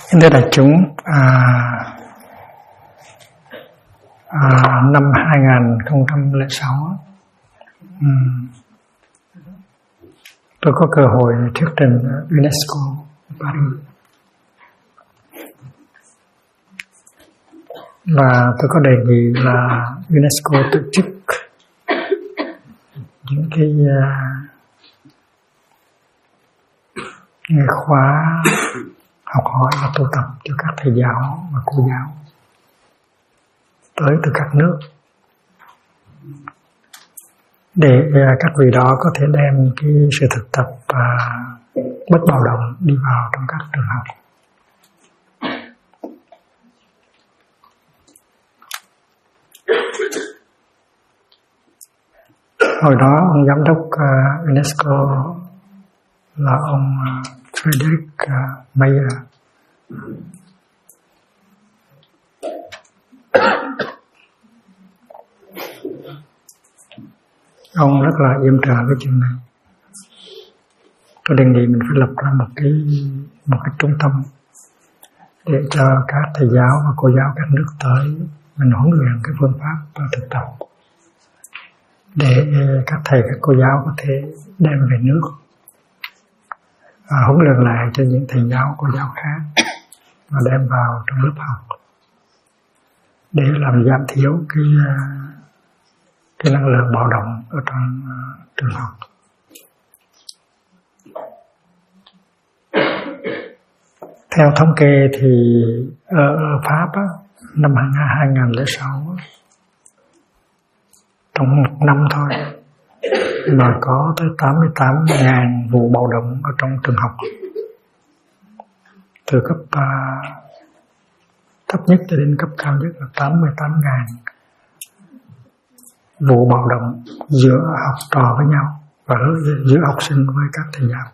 Thưa đại chúng, năm 2006 tôi có cơ hội thuyết trình UNESCO Paris, và tôi có đề nghị là UNESCO tổ chức những cái khóa học hỏi và tu tập cho các thầy giáo và cô giáo tới từ các nước, để các vị đó có thể đem cái sự thực tập và bất bạo động đi vào trong các trường học. Hồi đó ông giám đốc UNESCO là ông Frederick Mayer. Ông rất là yểm trợ cái chuyện này. Tôi đề nghị mình phải lập ra một cái trung tâm để cho các thầy giáo và cô giáo các nước tới mình huấn luyện cái phương pháp và thực tập, để các thầy các cô giáo có thể đem về nước và huấn luyện lại cho những thầy giáo cô giáo khác và đem vào trong lớp học để làm giảm thiểu cái năng lượng bạo động ở trong trường học. Theo thống kê thì ở Pháp năm 2006, trong một năm thôi mà có tới 88.000 vụ bạo động ở trong trường học, từ cấp thấp nhất cho đến cấp cao nhất là 88.000 vụ bạo động giữa học trò với nhau và giữa học sinh với các thầy giáo.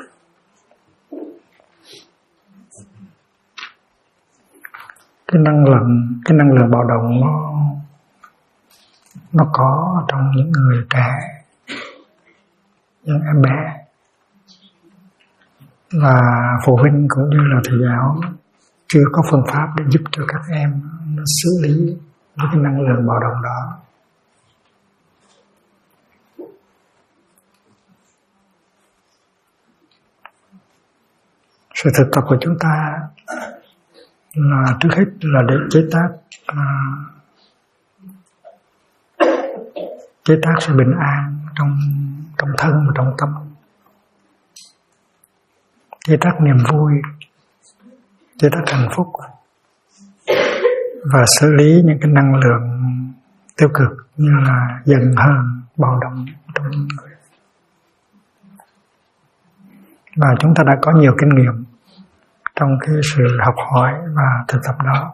Cái năng lượng bạo động nó có trong những người trẻ, những em bé, và phụ huynh cũng như là thầy giáo chưa có phương pháp để giúp cho các em nó xử lý với cái năng lượng bạo động đó. Sự thực tập của chúng ta là trước hết là để chế tác sự bình an trong thân và trong tâm, chế tác niềm vui, chế tác hạnh phúc, và xử lý những cái năng lượng tiêu cực như là giận hờn, bạo động trong người. Và chúng ta đã có nhiều kinh nghiệm trong cái sự học hỏi và thực tập đó,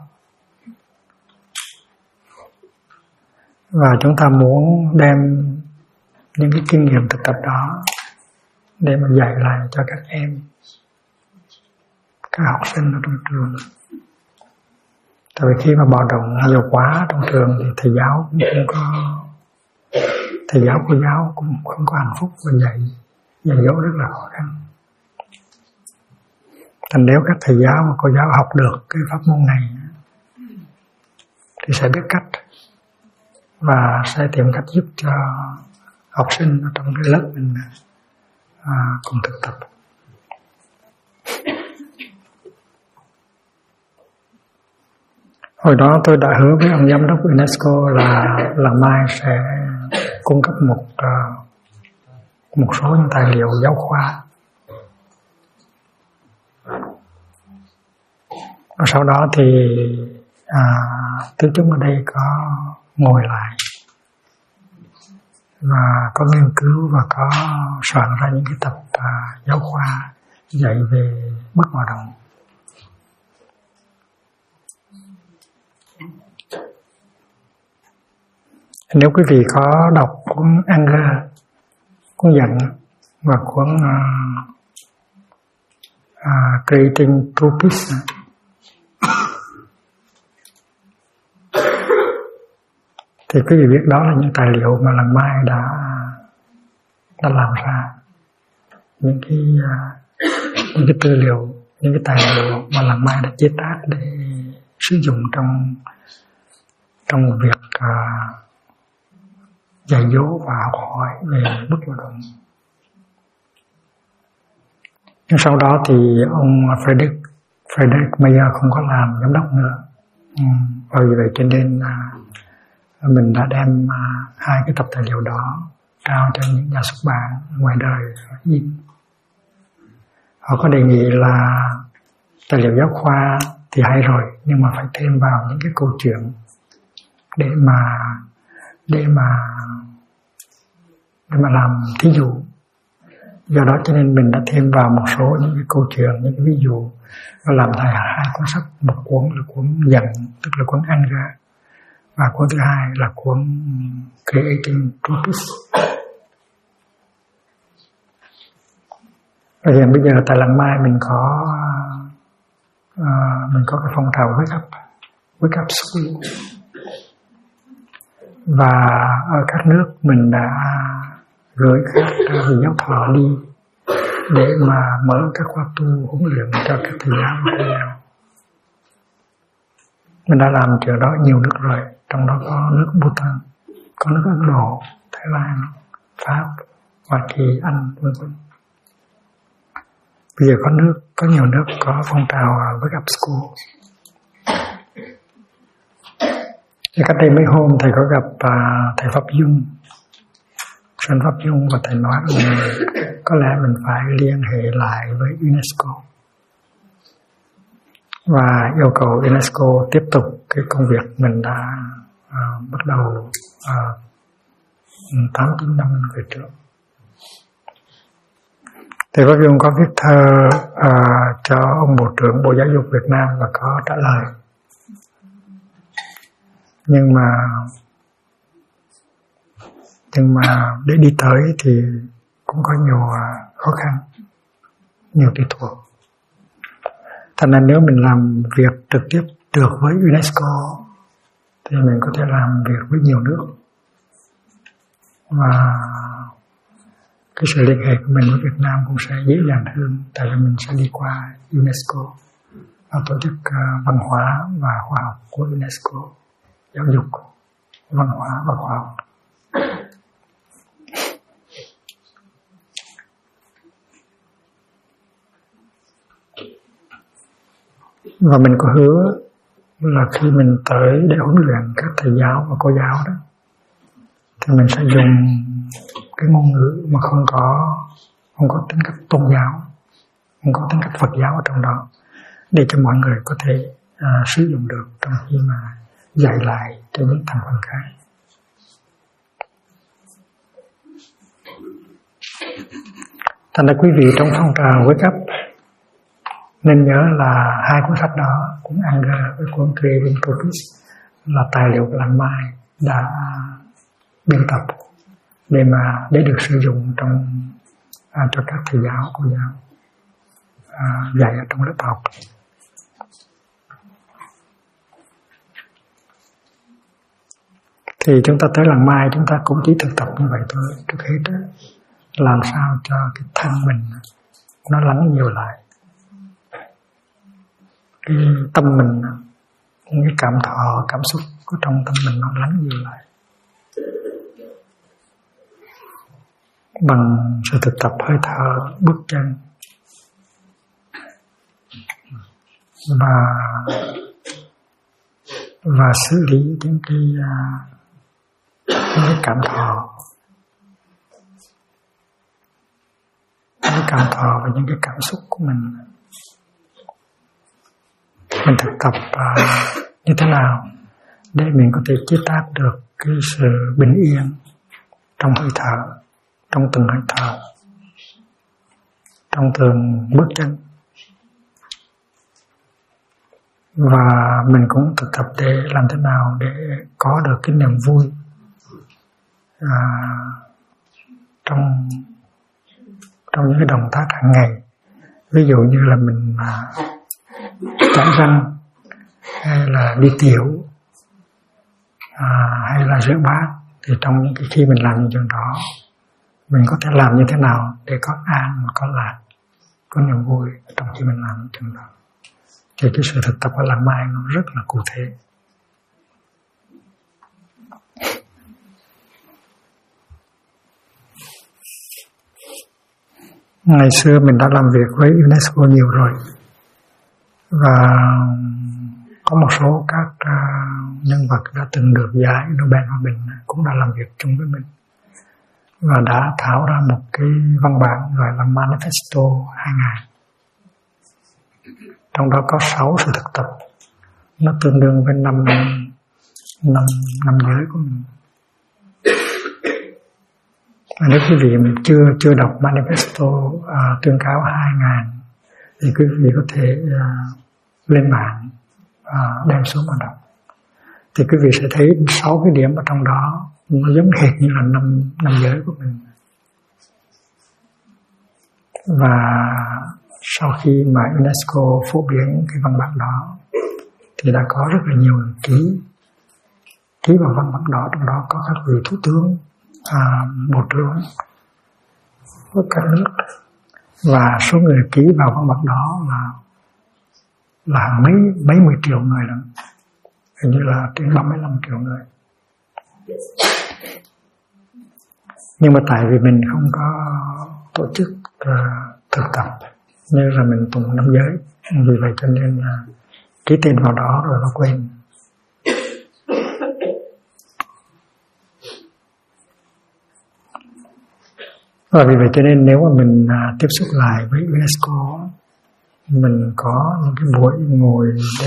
và chúng ta muốn đem những cái kinh nghiệm thực tập đó để mà dạy lại cho các em, các học sinh ở trong trường. Tại vì khi mà bạo động nhiều quá trong trường thì thầy giáo cô giáo cũng không có hạnh phúc, và dạy dỗ rất là khó khăn. Thành nếu các thầy giáo và cô giáo học được cái pháp môn này thì sẽ biết cách và sẽ tìm cách giúp cho học sinh ở trong cái lớp mình cùng thực tập. Hồi đó tôi đã hứa với ông giám đốc UNESCO là mai sẽ cung cấp một số những tài liệu giáo khoa. Và sau đó thì tứ chúng ở đây có ngồi lại và có nghiên cứu và có soạn ra những cái tập giáo khoa dạy về bất bạo động. Nếu quý vị có đọc cuốn Anger, cuốn giận, và cuốn Creating True Peace, thì quý vị biết đó là những tài liệu mà lần Mai đã làm ra, những cái tư liệu những cái tài liệu mà làng Mai đã chế tác để sử dụng trong việc dạy dỗ và học hỏi về mức lao động. Nhưng sau đó thì ông Frederick Mayer không có làm giám đốc nữa. Và vì vậy cho nên mình đã đem hai cái tập tài liệu đó trao cho những nhà xuất bản ngoài đời in. Họ có đề nghị là tài liệu giáo khoa thì hay rồi, nhưng mà phải thêm vào những cái câu chuyện để mà làm thí dụ. Do đó cho nên mình đã thêm vào một số những cái câu chuyện, những cái ví dụ, và làm thành hai cuốn sách. Một cuốn là cuốn Dần, tức là cuốn Anger, và cuốn thứ hai là cuốn Creating Truths. Và hiện bây giờ tại làng Mai mình có cái phong trào Wake Up School, và ở các nước mình đã gửi các vị giáo thọ đi để mà mở các khóa tu huấn luyện cho các thầy giáo và cô giáo. Mình đã làm chuyện đó nhiều nước rồi, trong đó có nước Bhutan, có nước Ấn Độ, Thái Lan, Pháp, Hoa Kỳ, Anh, v.v. Bây giờ có nhiều nước có phong trào Wake Up School. Cách đây mấy hôm thầy có gặp thầy Pháp Dung, Sơn Pháp Dung, và thầy nói là có lẽ mình phải liên hệ lại với UNESCO và yêu cầu UNESCO tiếp tục cái công việc mình đã bắt đầu 8-9 năm về trước. Thầy Pháp Dung có viết thơ cho ông Bộ trưởng Bộ Giáo dục Việt Nam và có trả lời. Nhưng mà để đi tới thì cũng có nhiều khó khăn, nhiều tùy thuộc. Thành ra nếu mình làm việc trực tiếp được với UNESCO thì mình có thể làm việc với nhiều nước, và cái sự liên hệ của mình với Việt Nam cũng sẽ dễ dàng hơn, tại vì mình sẽ đi qua UNESCO và tổ chức văn hóa và khoa học của UNESCO, giáo dục, văn hóa và khoa học. Và mình có hứa là khi mình tới để huấn luyện các thầy giáo và cô giáo đó, thì mình sẽ dùng cái ngôn ngữ mà không có tính cách tôn giáo, không có tính cách Phật giáo ở trong đó, để cho mọi người có thể sử dụng được trong khi mà dạy lại cho những thành phần khác. Thành ra quý vị trong phong trào Wake Up nên nhớ là hai cuốn sách đó, cuốn Anger với cuốn Creating Truths, là tài liệu của làng Mai đã biên tập để được sử dụng cho các thầy giáo, cô giáo dạy ở trong lớp học. Thì chúng ta tới làng Mai chúng ta cũng chỉ thực tập như vậy thôi. Trước hết đó, làm sao cho cái thân mình nó lắng nhiều lại, cái tâm mình, những cái cảm xúc của trong tâm mình nó lắng nhiều lại bằng sự thực tập hơi thở, bước chân và xử lý những cái cảm thọ, và những cái cảm xúc của mình. Mình thực tập như thế nào để mình có thể chế tác được cái sự bình yên trong hơi thở, trong từng hơi thở, trong từng bước chân. Và mình cũng thực tập để làm thế nào để có được cái niềm vui trong những cái động tác hàng ngày. Ví dụ như là mình chải răng, hay là đi tiểu, hay là rửa bát, thì trong những cái khi mình làm những chuyện đó, mình có thể làm như thế nào để có an và có lạc, có niềm vui trong khi mình làm chuyện đó. Thì cái sự thực tập ở Làng Mai nó rất là cụ thể. Ngày xưa mình đã làm việc với UNESCO nhiều rồi, và có một số các nhân vật đã từng được giải Nobel Hòa Bình cũng đã làm việc chung với mình và đã thảo ra một cái văn bản gọi là Manifesto 2000. Trong đó có 6 sự thực tập, nó tương đương với năm giới của mình. Và nếu quý vị mình chưa đọc Manifesto tuyên cáo 2000 thì quý vị có thể lên mạng đem xuống mà đọc. Thì quý vị sẽ thấy 6 cái điểm ở trong đó nó giống hệt như là năm giới của mình. Và sau khi mà UNESCO phổ biến cái văn bản đó thì đã có rất là nhiều người ký vào văn bản đó. Trong đó có các vị thủ tướng, bộ trưởng của các nước, và số người ký vào văn bản đó là mấy mươi triệu người lận, hình như là trên 35 triệu người. Nhưng mà tại vì mình không có tổ chức thực tập nên là mình tụng năm giới, vì vậy cho nên là ký tên vào đó rồi nó quên. Và vì vậy cho nên nếu mà mình tiếp xúc lại với UNESCO, mình có những cái buổi ngồi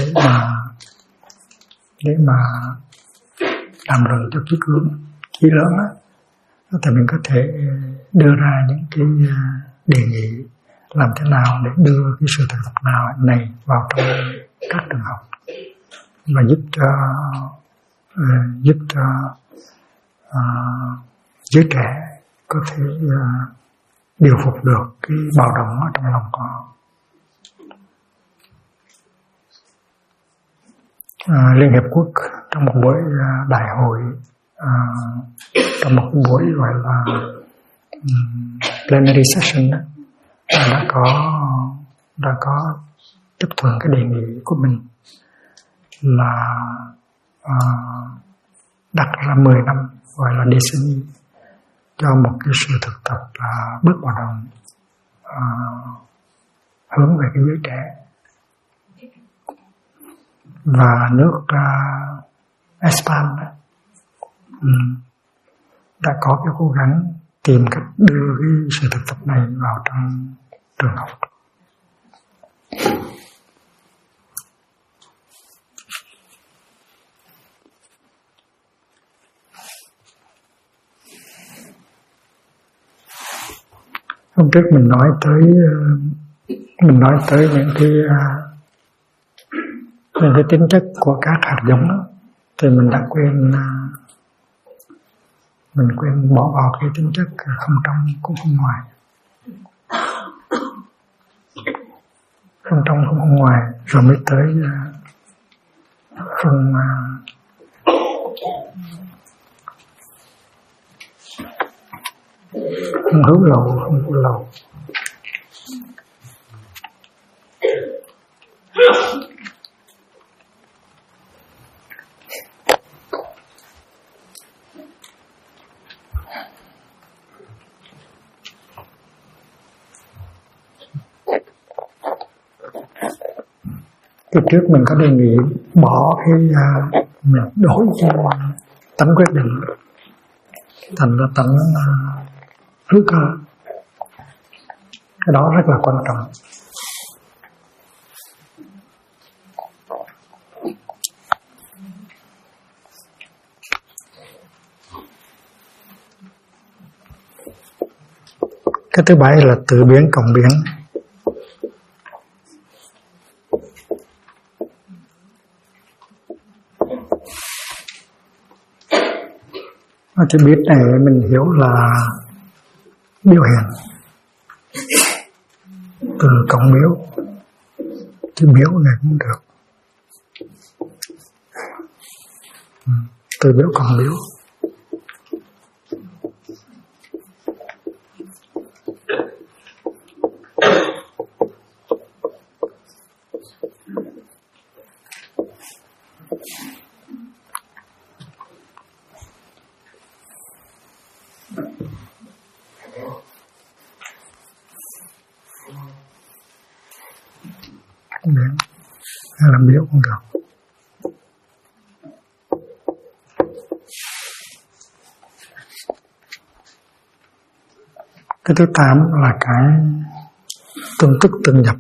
để mà làm rồi cho kỹ lưỡng á, thì mình có thể đưa ra những cái đề nghị làm thế nào để đưa cái sự thực tập nào này vào trong các trường học và giúp cho giới trẻ có thể điều phục được cái bạo động ở trong lòng của họ. Liên Hiệp Quốc trong một buổi đại hội, trong một buổi gọi là plenary session đó, đã có chấp thuận cái đề nghị của mình là đặt ra 10 năm gọi là decennial cho một cái sự thực tập bước vào đồng hướng về cái giới trẻ. Và nước Espagne đã có cái cố gắng tìm cách đưa cái sự thực tập này vào trong trường học. Hôm trước mình nói tới những cái tính chất của các hạt giống đó, thì mình đã quên bỏ vào cái tính chất không trong cũng không ngoài, không trong cũng không ngoài, rồi mới tới không hữu lậu, không vô lậu. Từ trước mình có đề nghị bỏ cái mình đổi cái tấm quyết định thành ra tấm hữu cơ. Cái đó rất là quan trọng. Cái thứ bảy là tự biến cộng biến. Chữ biết này mình hiểu là biểu hiện từ cộng biểu, chữ biểu này cũng được, từ biểu cộng biểu. Miệng làm biểu cũng được. Cái thứ 8 là cái tương tức tương nhập.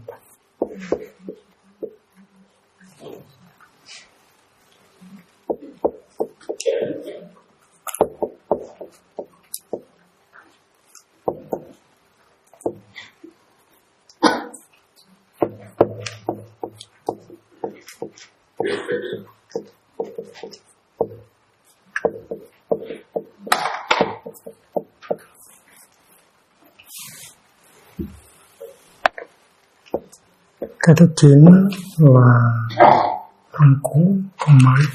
Cái thứ 9 là không cũ không mới.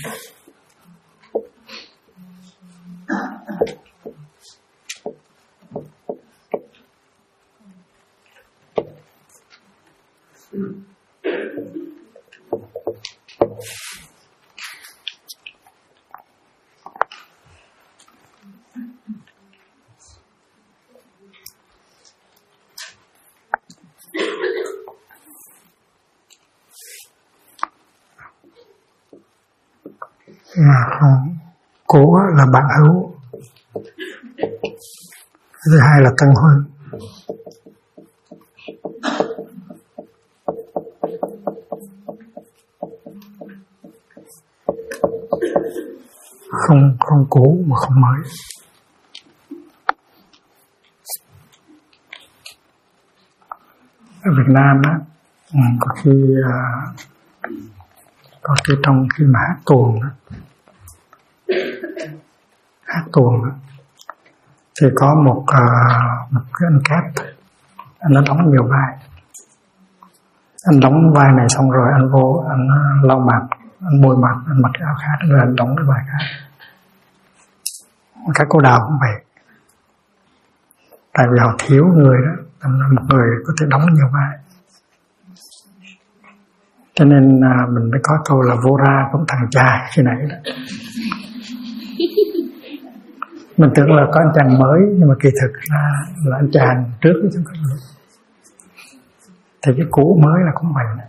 Không cố là bạn hữu. Thứ hai là tân huân. Không cũ mà không mới. Ở Việt Nam á, có khi trong khi mà hát tuồng á, thì có một cái anh Cát, anh đã đóng nhiều vai. Anh đóng vai này xong rồi anh vô, anh lau mặt, anh bôi mặt, anh mặc cái áo khác, rồi anh đóng cái vai khác. Các cô Đào cũng vậy. Tại vì họ thiếu người đó, một người có thể đóng nhiều vai. Cho nên mình mới có câu là vô ra cũng thằng cha khi nãy đó. Mình tưởng là có anh chàng mới, nhưng mà kỳ thực là anh chàng trước chứ không có nữa. Thì cái cũ mới là cũng vậy này.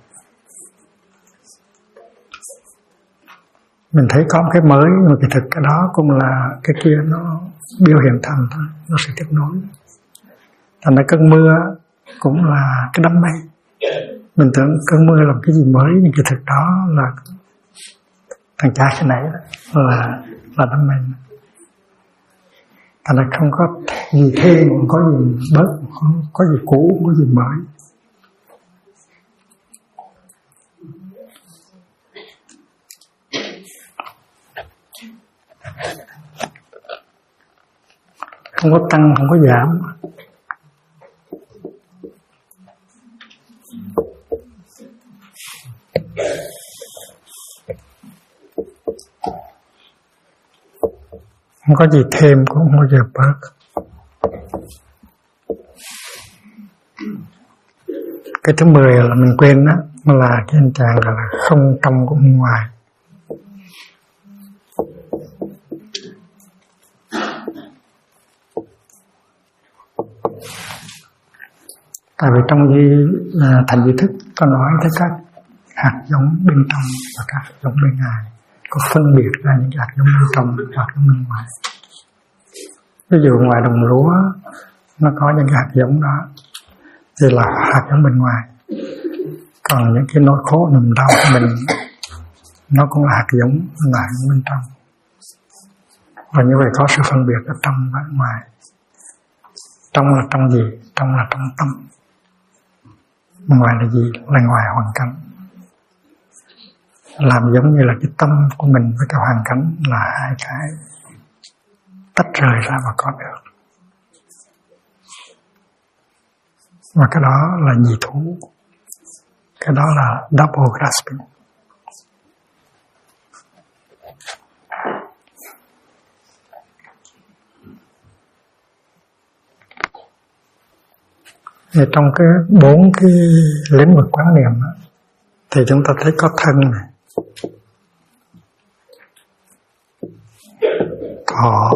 Mình thấy có một cái mới, nhưng mà kỳ thực cái đó cũng là cái kia nó biểu hiện thành thôi, nó sẽ tiếp nối. Thành ra cơn mưa cũng là cái đám mây. Mình tưởng cơn mưa là cái gì mới, nhưng kỳ thực đó là thằng cha cái nãy đó, là đám mây. Thành ra không có gì thêm, không có gì bớt, không có gì cũ, không có gì mới. Không có tăng, không có giảm. Không có gì thêm cũng không có gì bớt. Cái thứ 10 là mình quên đó, là cái anh chàng là không trong cũng không ngoài. Tại vì trong thành di thức có nói tới các hạt giống bên trong và các hạt giống bên ngoài, có phân biệt ra những hạt giống bên trong và hạt giống bên ngoài. Ví dụ ngoài đồng lúa nó có những hạt giống đó thì là hạt giống bên ngoài, còn những cái nỗi khổ niềm đau của mình nó cũng là hạt giống là bên trong. Và như vậy có sự phân biệt ở trong và ngoài. Trong là trong gì? Trong là trong tâm. Ngoài là gì? Là ngoài hoàn cảnh. Làm giống như là cái tâm của mình với cái hoàn cảnh là hai cái tách rời ra mà có được. Và cái đó là nhị thú. Cái đó là double grasping. Thì trong cái 4 cái lĩnh vực quán niệm đó, thì chúng ta thấy có thân này, thọ,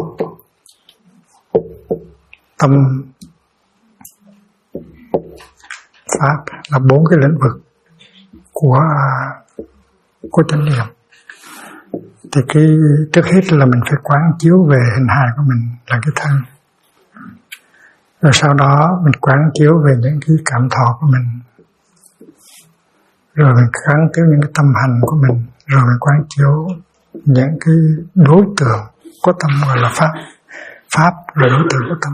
tâm, pháp là 4 cái lĩnh vực của chánh niệm. Thì trước hết là mình phải quán chiếu về hình hài của mình là cái thân. Rồi sau đó mình quán chiếu về những cái cảm thọ của mình. Rồi mình quán chiếu những cái tâm hành của mình. Rồi mình quán chiếu những cái đối tượng của tâm gọi là pháp. Pháp là đối tượng của tâm.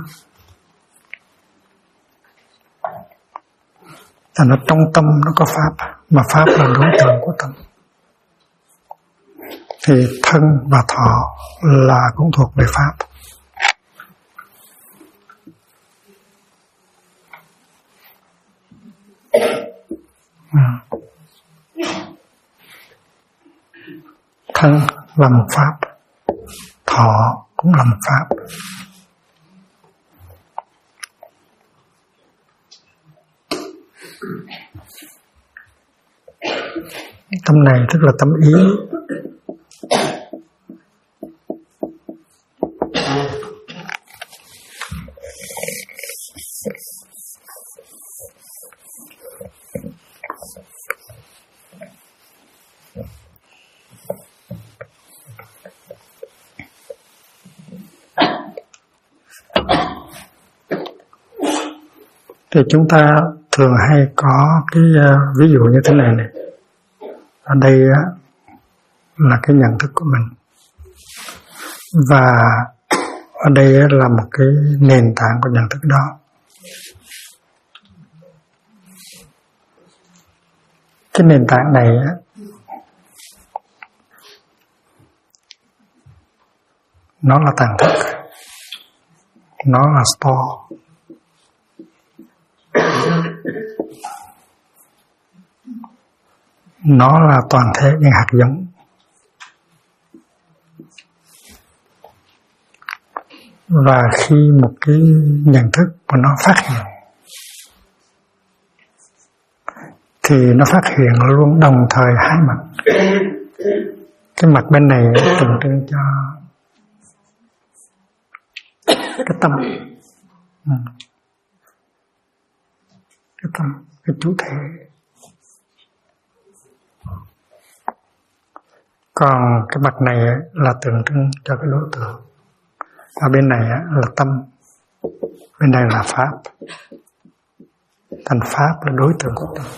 Thành ra trong tâm nó có pháp, mà pháp là đối tượng của tâm. Thì thân và thọ là cũng thuộc về pháp. Thân là một pháp, thọ cũng là một pháp. Tâm này tức là tâm ý. Thì chúng ta thường hay có cái ví dụ như thế này này. Ở đây là cái nhận thức của mình. Và ở đây là một cái nền tảng của nhận thức đó. Cái nền tảng này nó là tàng thức. Nó là store. Nó là toàn thể những hạt giống. Và khi một cái nhận thức của nó phát hiện thì nó phát hiện luôn đồng thời hai mặt. Cái mặt bên này tượng trưng cho cái tâm, cái tâm, cái chủ thể. Còn cái mặt này là tượng trưng cho cái đối tượng. Ở bên này là tâm, bên này là pháp. Thành pháp là đối tượng của tâm.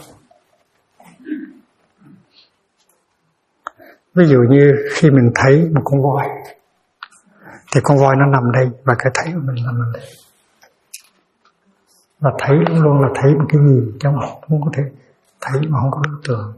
Ví dụ như khi mình thấy một con voi, thì con voi nó nằm đây và cái thấy của mình nằm ở đây. Và thấy luôn luôn là thấy một cái gì trong không có thể thấy mà không có đối tượng.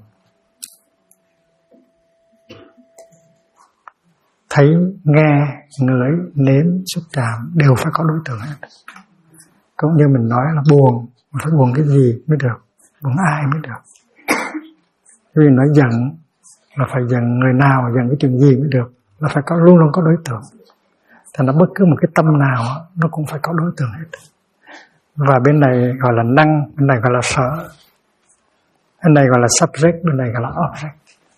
Thấy, nghe, ngửi, nếm, xúc chạm đều phải có đối tượng hết. Cũng như mình nói là buồn, mình phải buồn cái gì mới được, buồn ai mới được. Vì nói giận là phải giận người nào, giận cái chuyện gì mới được, là phải có luôn luôn có đối tượng. Thành ra bất cứ một cái tâm nào nó cũng phải có đối tượng hết. Và bên này gọi là năng, bên này gọi là sở, bên này gọi là subject, bên này gọi là object.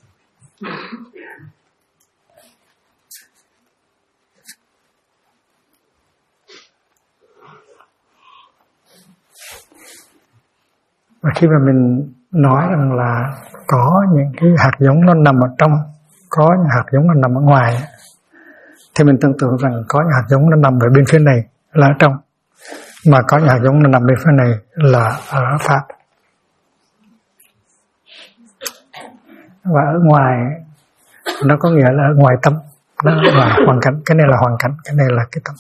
Và khi mà mình nói rằng là có những cái hạt giống nó nằm ở trong, có những hạt giống nó nằm ở ngoài, thì mình tưởng tượng rằng có những hạt giống nó nằm ở bên phía này là ở trong, mà có những hạt giống nó nằm bên phía này là ở pháp. Và ở ngoài nó có nghĩa là ở ngoài tâm, nó ở ngoài hoàn cảnh. Cái này là hoàn cảnh, cái này là cái tâm.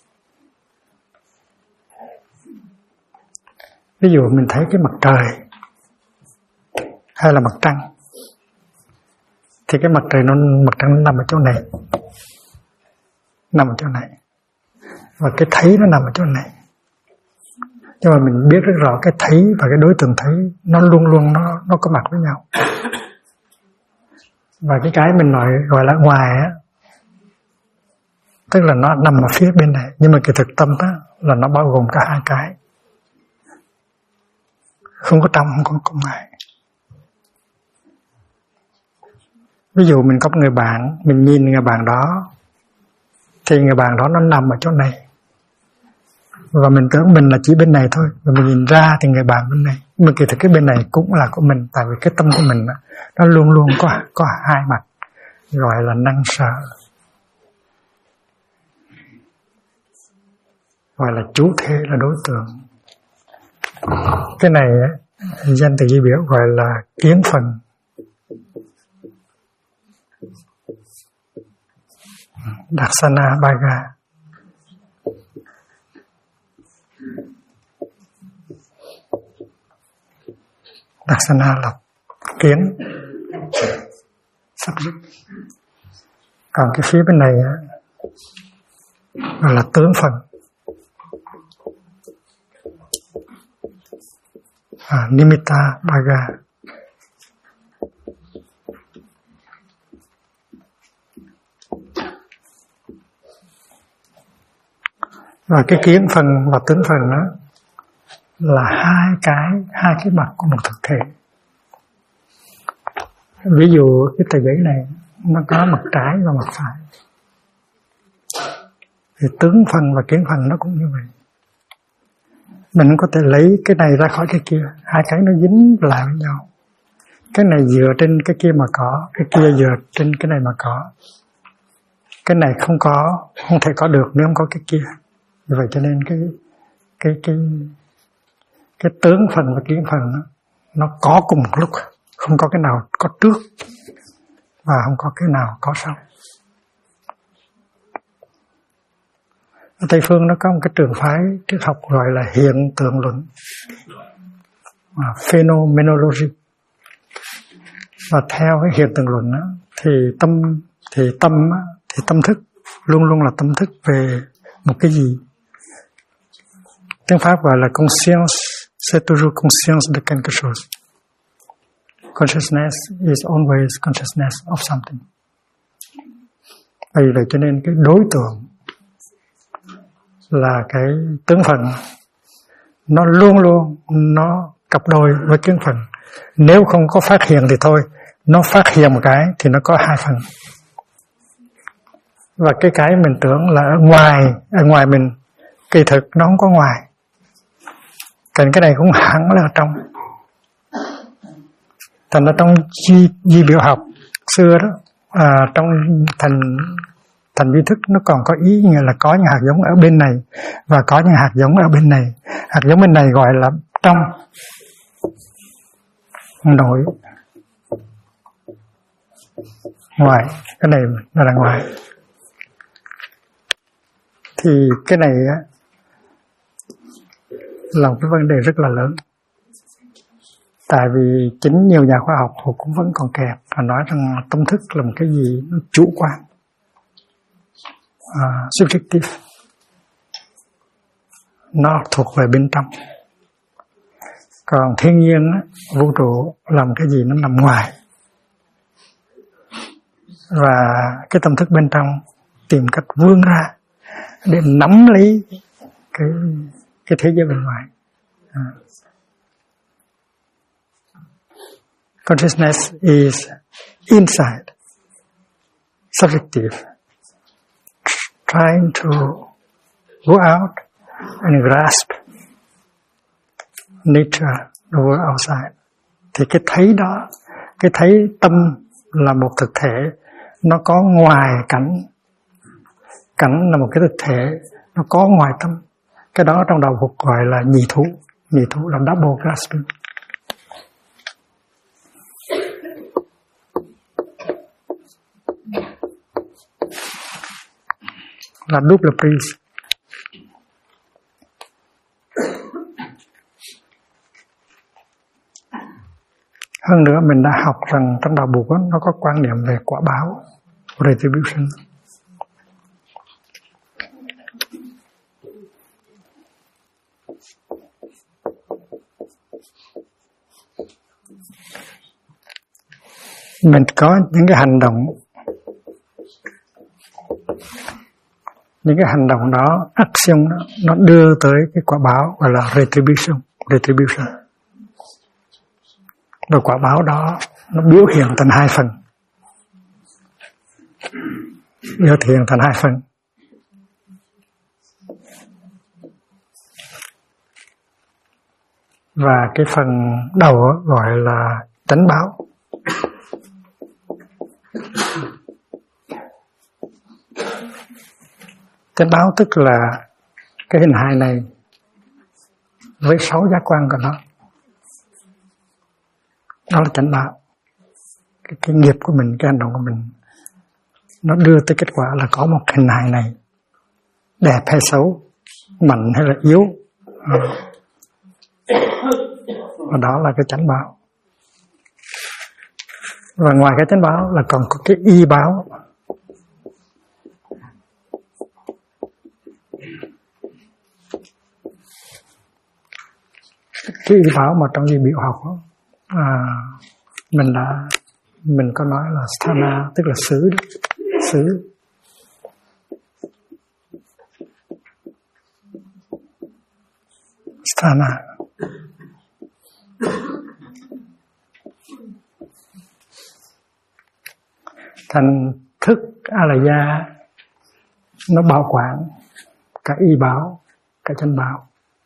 Ví dụ mình thấy cái mặt trời hay là mặt trăng, thì cái mặt trời mặt trăng nó nằm ở chỗ này, nằm ở chỗ này, và cái thấy nó nằm ở chỗ này. Nhưng mà mình biết rất rõ cái thấy và cái đối tượng thấy nó luôn luôn nó có mặt với nhau. Và cái mình nói gọi là ngoài á, tức là nó nằm ở phía bên này, nhưng mà cái thực tâm á là nó bao gồm cả hai cái, không có trong, không có ngoài. Ví dụ mình có một người bạn, mình nhìn người bạn đó thì người bạn đó nó nằm ở chỗ này. Và mình tưởng mình là chỉ bên này thôi, và mình nhìn ra thì người bạn bên này. Nhưng mà kỳ thực cái bên này cũng là của mình, tại vì cái tâm của mình nó luôn luôn có hai mặt, gọi là năng sợ, gọi là chủ thể, là đối tượng. Cái này danh từ di biểu gọi là kiến phần. Darsana Bhaga. Darsana là kiến, subject. Còn cái phía bên này gọi là tướng phần. Nimitta Bhaga. Và cái kiến phần và tướng phần đó là hai cái mặt của một thực thể. Ví dụ cái tờ giấy này nó có mặt trái và mặt phải, thì tướng phần và kiến phần nó cũng như vậy. Mình có thể lấy cái này ra khỏi cái kia, hai cái nó dính lại với nhau. Cái này dựa trên cái kia mà có, cái kia dựa trên cái này mà có. Cái này không thể có được nếu không có cái kia. Như vậy cho nên cái tướng phần và kiến phần nó có cùng một lúc, không có cái nào có trước và không có cái nào có sau. Ở Tây phương nó có một cái trường phái triết học gọi là hiện tượng luận, phenomenology. Và theo cái hiện tượng luận đó, thì tâm thức luôn luôn là tâm thức về một cái gì. Tiếng Pháp gọi là conscience, c'est toujours conscience de quelque chose. Consciousness is always consciousness of something. Vì vậy cho nên cái đối tượng là cái tướng phần, nó luôn luôn nó cặp đôi với kiến phần. Nếu không có phát hiện thì thôi, nó phát hiện một cái thì nó có hai phần. Và cái mình tưởng là ở ngoài mình, kỳ thực nó không có ngoài. Còn cái này cũng hẳn là ở trong. Thành ra trong di biểu học xưa đó, trong thành vi thức nó còn có ý nghĩa là có những hạt giống ở bên này và có những hạt giống ở bên này. Hạt giống bên này gọi là trong, nội, ngoài. Cái này là ngoài. Thì cái này là một cái vấn đề rất là lớn. Tại vì chính nhiều nhà khoa học họ cũng vẫn còn kẹt và nói rằng tâm thức là một cái gì nó chủ quan, subjective, nó thuộc về bên trong. Còn thiên nhiên, vũ trụ là một cái gì nó nằm ngoài. Và cái tâm thức bên trong tìm cách vươn ra để nắm lấy cái thế giới bên ngoài. Consciousness is inside, subjective, trying to go out and grasp nature, the world outside. Thì cái thấy đó, cái thấy tâm là một thực thể, nó có ngoài cảnh. Cảnh là một cái thực thể, nó có ngoài tâm. Cái đó trong đạo Phật gọi là nhị thú. Nhị thú là double grasping. Là double prise. Hơn nữa mình đã học rằng trong đạo Phật nó có quan niệm về quả báo, retribution. Mình có những cái hành động, đó, action đó, nó đưa tới cái quả báo gọi là retribution. Rồi quả báo đó nó biểu hiện thành hai phần. Và cái phần đầu gọi là chánh báo. Chánh báo tức là cái hình hài này với 6 giác quan của nó. Đó là chánh báo. Cái nghiệp của mình, cái hành động của mình, nó đưa tới kết quả là có một hình hài này, đẹp hay xấu, mạnh hay là yếu. Và đó là cái chánh báo. Và ngoài cái chánh báo là còn có cái y báo. Cái y báo mà trong di biểu học mình có nói là sthana, tức là xứ. Sthana. Thành thức A-la-gia nó bảo quản cả y báo, cả chánh báo.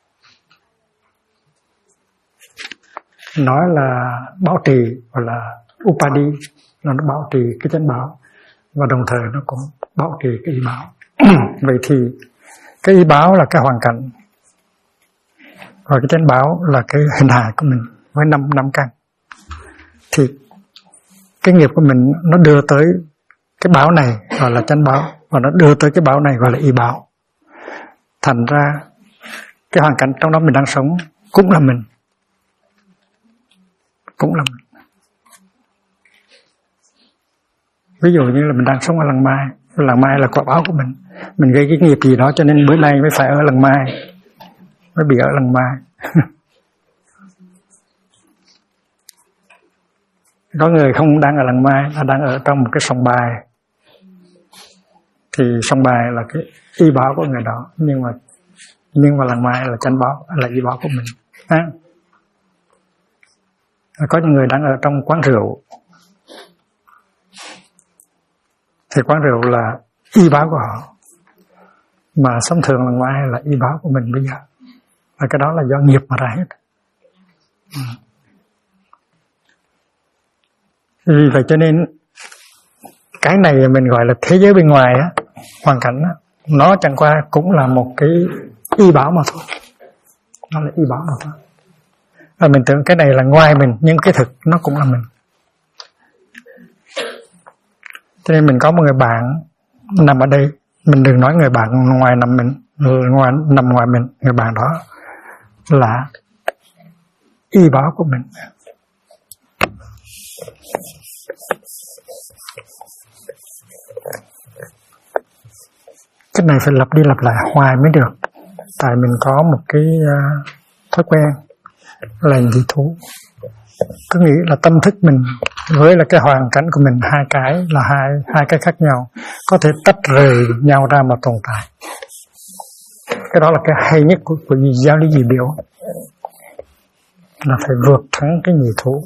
Nói là bảo trì hoặc là upadi, nó bảo trì cái chánh báo và đồng thời nó cũng bảo trì cái y báo. Vậy thì cái y báo là cái hoàn cảnh và cái chánh báo là cái hình hài của mình với năm căn. Thì cái nghiệp của mình nó đưa tới cái báo này gọi là chánh báo, và nó đưa tới cái báo này gọi là y báo. Thành ra cái hoàn cảnh trong đó mình đang sống cũng là mình. Ví dụ như là mình đang sống ở làng mai là quả báo của mình. Mình gây cái nghiệp gì đó cho nên bữa nay mới phải ở làng mai, mới bị ở làng mai. Có người không đang ở làng mai, là đang ở trong một cái sòng bài. Thì sòng bài là cái y báo của người đó, nhưng mà làng mai là chánh báo, là y báo của mình. Có những người đang ở trong quán rượu, thì quán rượu là y báo của họ, mà sống thường làng mai là y báo của mình bây giờ. Và cái đó là do nghiệp mà ra hết. Vì vậy cho nên cái này mình gọi là thế giới bên ngoài á, hoàn cảnh á, nó chẳng qua cũng là một cái y báo mà thôi. Nó là y báo mà thôi. Và mình tưởng cái này là ngoài mình, nhưng cái thực nó cũng là mình. Cho nên mình có một người bạn nằm ở đây, mình đừng nói người bạn ngoài nằm ngoài mình, người bạn đó là y báo của mình. Cái này phải lặp đi lặp lại hoài mới được. Tại mình có một cái thói quen là dị thú. Cứ nghĩ là tâm thức mình với là cái hoàn cảnh của mình, hai cái là hai cái khác nhau, có thể tách rời nhau ra mà tồn tại. Cái đó là cái hay nhất của giáo lý dị biểu, là phải vượt thắng cái nhị thú.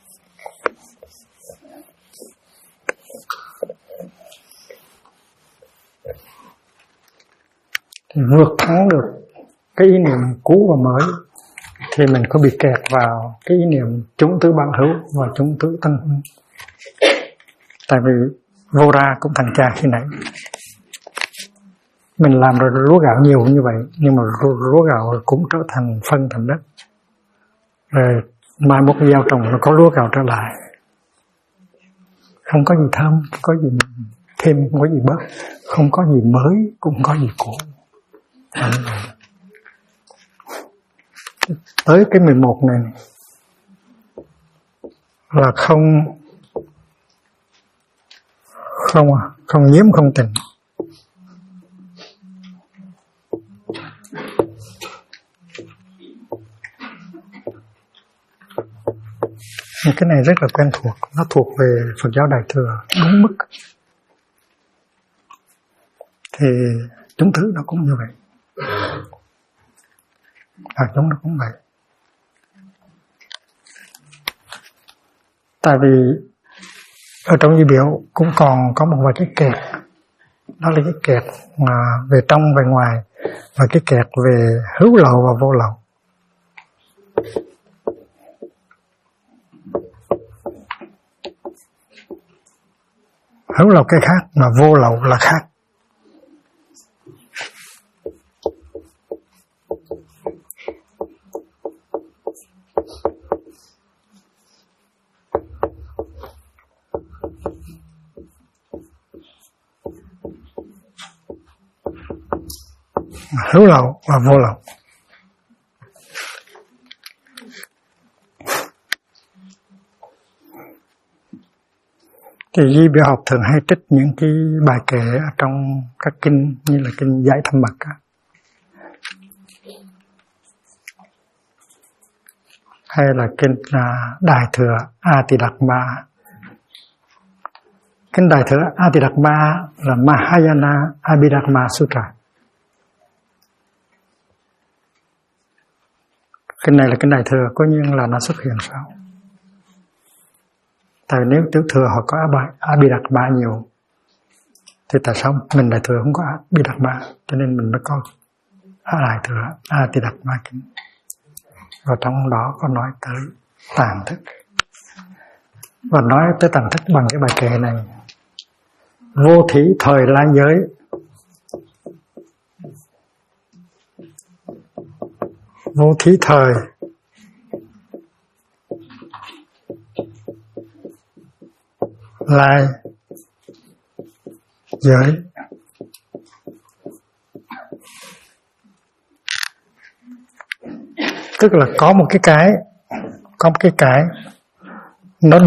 Thì vượt thắng được cái ý niệm cũ và mới thì mình có bị kẹt vào cái ý niệm chúng tứ bằng hữu và chúng tứ tân huynh. Tại vì vô ra cũng thành cha khi nãy. Mình làm rồi lúa gạo nhiều như vậy, nhưng mà lúa gạo cũng trở thành phân thành đất. Rồi mai mốt gieo trồng nó có lúa gạo trở lại. Không có gì thơm, không có gì thêm, không có gì bớt, không có gì mới, cũng không có gì cũ. Tới cái 11 này là không nhiễm không tình. Cái này rất là quen thuộc, nó thuộc về Phật giáo Đại Thừa đúng mức. Thì chúng thứ nó cũng như vậy. Chúng nó cũng vậy. Tại vì ở trong di biểu cũng còn có một vài cái kẹt. Đó là cái kẹt mà về trong về ngoài, và cái kẹt về hữu lậu và vô lậu. Hữu lậu cái khác mà vô lậu là khác. Hữu lậu và vô lậu. Thì Di Biểu Học thường hay trích những cái bài kệ ở trong các kinh như là kinh Giải Thâm Mật hay là kinh Đại Thừa A Tỳ Đạt Ma. Kinh Đại Thừa A Tỳ Đạt Ma là Mahayana Abhidharma Sutra. Kinh này là kinh Đại Thừa, có nhiên là nó xuất hiện sau. Tại nếu Tiểu Thừa họ có Abhidharma nhiều, thì tại sao mình Đại Thừa không có Abhidharma? Cho nên mình mới có Đại Thừa A Tỳ Đạt Ma kinh. Và trong đó có nói tới tàng thức. Và nói tới tàng thức bằng cái bài kệ này: vô thí thời lai giới, vô thí thời lai giới. Tức là có một cái nó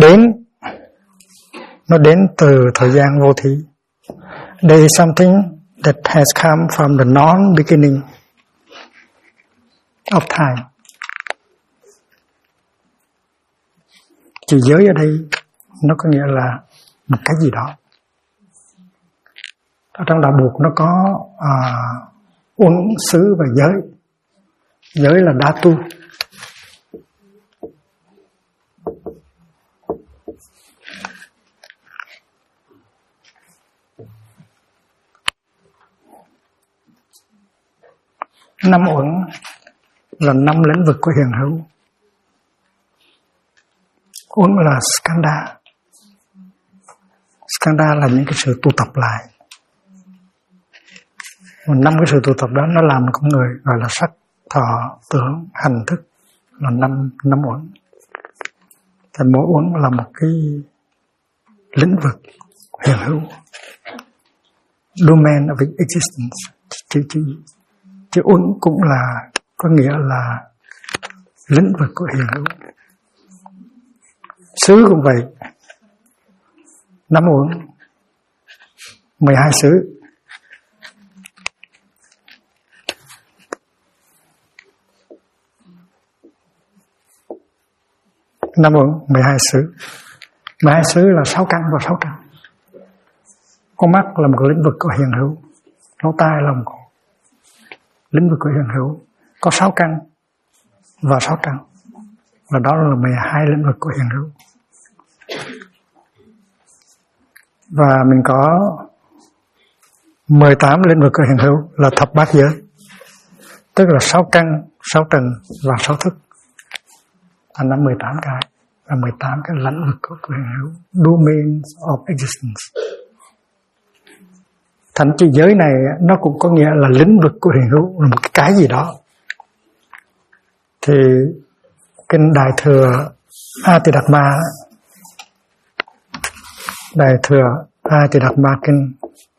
đến từ thời gian vô thí. There is something that has come from the non-beginning of time. Chữ giới ở đây nó có nghĩa là một cái gì đó. Ở trong đạo buộc nó có uẩn xứ và giới. Giới là dhatu. Năm uẩn là 5 lĩnh vực của hiện hữu. Uẩn là skandha. Skandha là những cái sự tụ tập lại. Và 5 cái sự tụ tập đó nó làm con người gọi là sắc, thọ, tưởng, hành, thức, là 5 uẩn. Thì mỗi uẩn là một cái lĩnh vực hiện hữu. Domain of existence. Chữ uẩn cũng là có nghĩa là lĩnh vực của hiện hữu. Xứ cũng vậy. 5 uẩn, 12 xứ. Năm uẩn, 12 xứ. 12 xứ là 6 căn và 6 căn. Con mắt là một lĩnh vực của hiện hữu. Lỗ tai là một lĩnh vực của hiện hữu. Có 6 căn và 6 căn. Và đó là 12 lĩnh vực của hiện hữu. Và mình có 18 lĩnh vực của hiện hữu là thập bát giới. Tức là 6 căn, 6 trần và 6 thức. Thành ra 18 cái. Và 18 cái lĩnh vực của hiện hữu. Domains of existence. Thành chữ giới này nó cũng có nghĩa là lĩnh vực của hiện hữu, là một cái gì đó. Thì kinh Đại Thừa A Tỳ Đạt Ma, Đại Thừa A Tỳ Đạt Ma kinh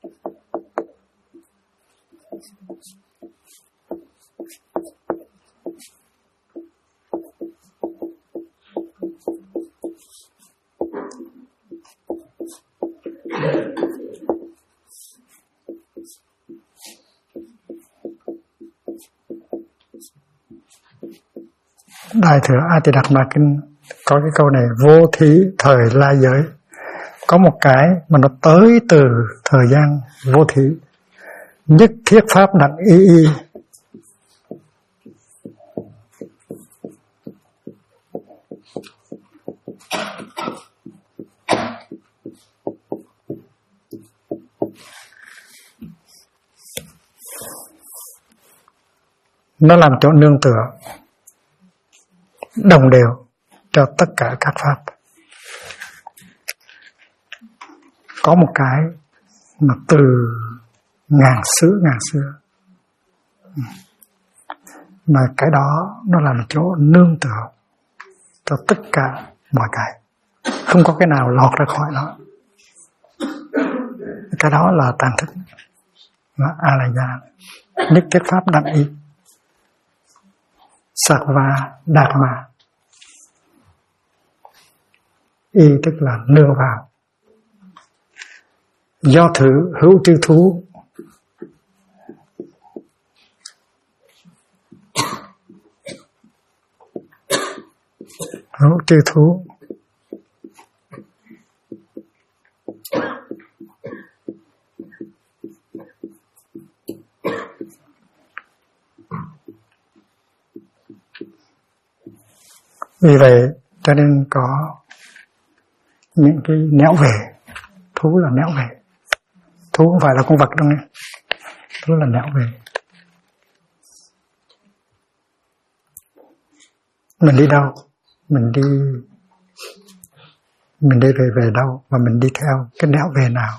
Đại Thừa A Tỳ Đạt Ma kinh có cái câu này: vô thí thời lai giới. Có một cái mà nó tới từ thời gian vô thí. Nhất thiết pháp đặng y. Nó làm chỗ nương tựa đồng đều cho tất cả các pháp. có một cái mà từ ngàn xưa mà cái đó nó là một chỗ nương tựa cho tất cả mọi cái, không có cái nào lọt ra khỏi nó. Cái đó là tàng thức, là A-la-gia, nhất thiết pháp đẳng ý, Sattva Dharma. Y tức là nương vào. Do thử hữu chư thú, hữu chư thú vì vậy cho nên có những cái néo về. Thú là néo về, thú không phải là con vật đâu nghe, thú là néo về. Mình đi đâu, mình đi về đâu, và mình đi theo cái néo về nào.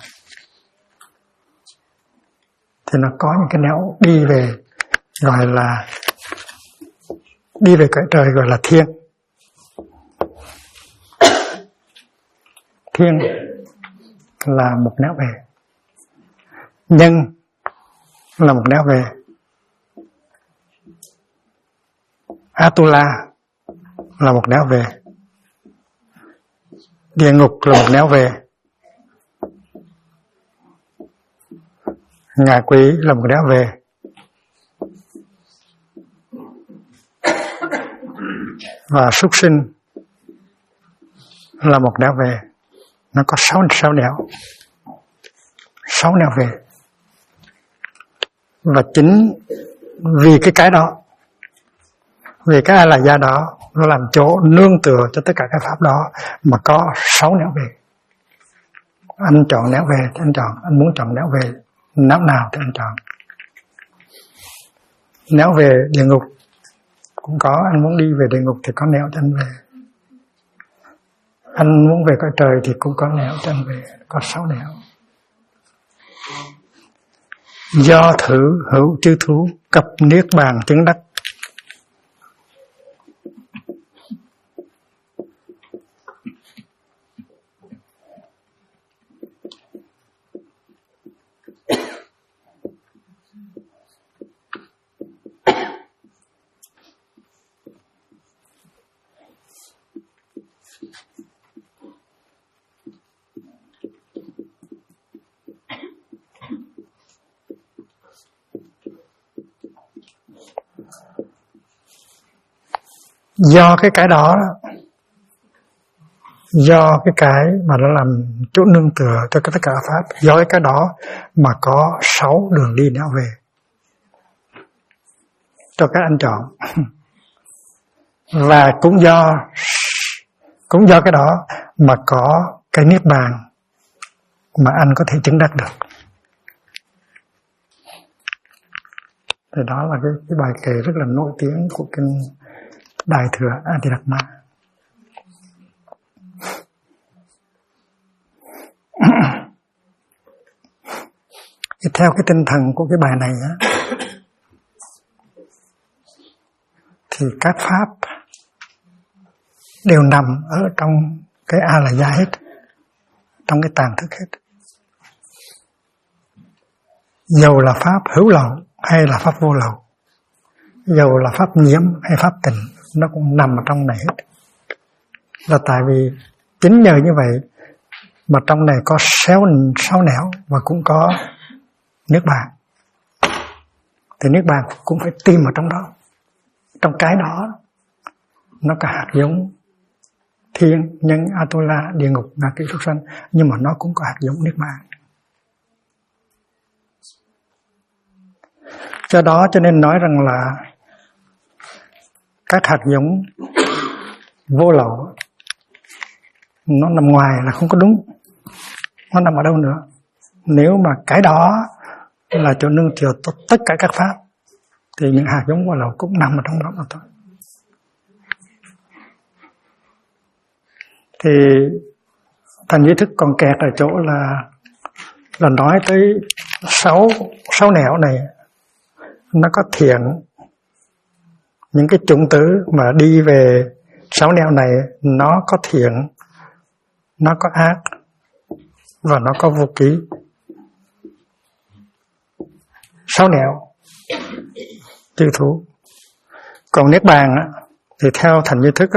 Thì nó có những cái néo đi về gọi là đi về cõi trời, gọi là thiên. Thiên là một néo về, nhân là một néo về, Atula là một néo về, địa ngục là một néo về, ngạ quỷ là một néo về, và súc sinh là một néo về. Nó có 6 nẻo, 6 nẻo về. Và chính vì cái đó, vì cái A-la-gia đó, nó làm chỗ nương tựa cho tất cả các pháp đó mà có 6 nẻo về. Anh chọn nẻo về thì anh chọn, anh muốn chọn nẻo về nào thì anh chọn. Nẻo về địa ngục cũng có, anh muốn đi về địa ngục thì có nẻo cho anh về. Anh muốn về cõi trời thì cũng có nẻo cho anh về, có 6 nẻo. Do thử hữu chư thú cập niết bàn chứng đắc. Do cái đó, do cái mà nó làm chỗ nương tựa cho tất cả pháp, do cái đó mà có 6 đường đi nẻo về cho các anh chọn. Và cũng do cái đó mà có cái niết bàn mà anh có thể chứng đắc được. Thì đó là cái bài kệ rất là nổi tiếng của kinh Đại Thừa A Di Đà Ma. Theo cái tinh thần của cái bài này á, thì các pháp đều nằm ở trong cái A-la-gia hết, trong cái tàng thức hết. Dầu là pháp hữu lậu hay là pháp vô lậu, dầu là pháp nhiễm hay pháp tịnh, nó cũng nằm ở trong này hết. Là tại vì chính nhờ như vậy mà trong này có 6 nẻo và cũng có niết bàn. Thì niết bàn cũng phải tìm ở trong đó. Trong cái đó nó có hạt giống thiên, nhân, Atula, địa ngục, ngạ quỷ, súc sanh, nhưng mà nó cũng có hạt giống niết bàn. Do đó cho nên nói rằng là các hạt giống vô lậu nó nằm ngoài là không có đúng. Nó nằm ở đâu nữa? Nếu mà cái đó là chỗ nương tựa tất cả các pháp thì những hạt giống vô lậu cũng nằm ở trong đó mà thôi. Thì thành giới thức còn kẹt ở chỗ là là nói tới sáu nẻo này nó có thiện. Những cái chủng tử mà đi về 6 nẻo này nó có thiện, nó có ác và nó có vô ký. 6 nẻo chư thú. Còn Niết Bàn á, thì theo thành Duy Thức á,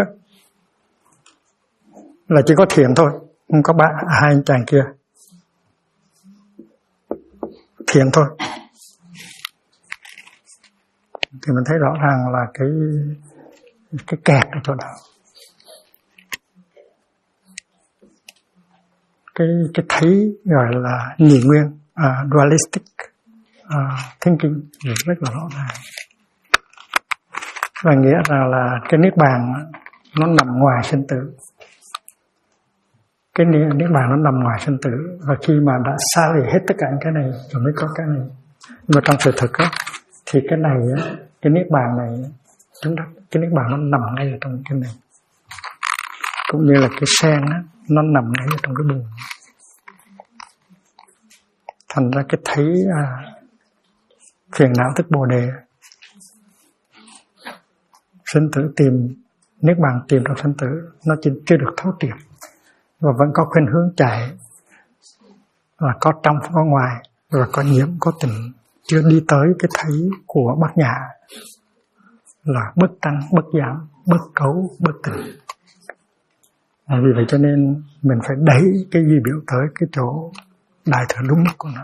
là chỉ có thiện thôi, không có hai anh chàng kia. Thiện thôi. Thì mình thấy rõ ràng là cái kẹt ở chỗ đó. Cái thấy gọi là nhị nguyên, dualistic thinking rất là rõ ràng. Và nghĩa rằng là cái Niết Bàn nó nằm ngoài sinh tử. Cái Niết Bàn nó nằm ngoài sinh tử. Và khi mà đã xa lìa hết tất cả cái này rồi mới có cái này. Nhưng mà trong sự thực á, thì cái này á, cái Niết Bàn này, cái Niết Bàn nó nằm ngay ở trong cái này. Cũng như là cái sen á, nó nằm ngay ở trong cái bùn. Thành ra cái thấy phiền não tức Bồ Đề, sinh tử tìm, Niết Bàn tìm trong sinh tử, nó chưa được thấu triệt. Và vẫn có khuynh hướng chạy là có trong có ngoài, và có nhiễm có tịnh, chưa đi tới cái thấy của Bát Nhã là bất tăng, bất giảm, bất cấu, bất tịnh. Vì vậy cho nên mình phải đẩy cái duy biểu tới cái chỗ đại thừa đúng mức của nó.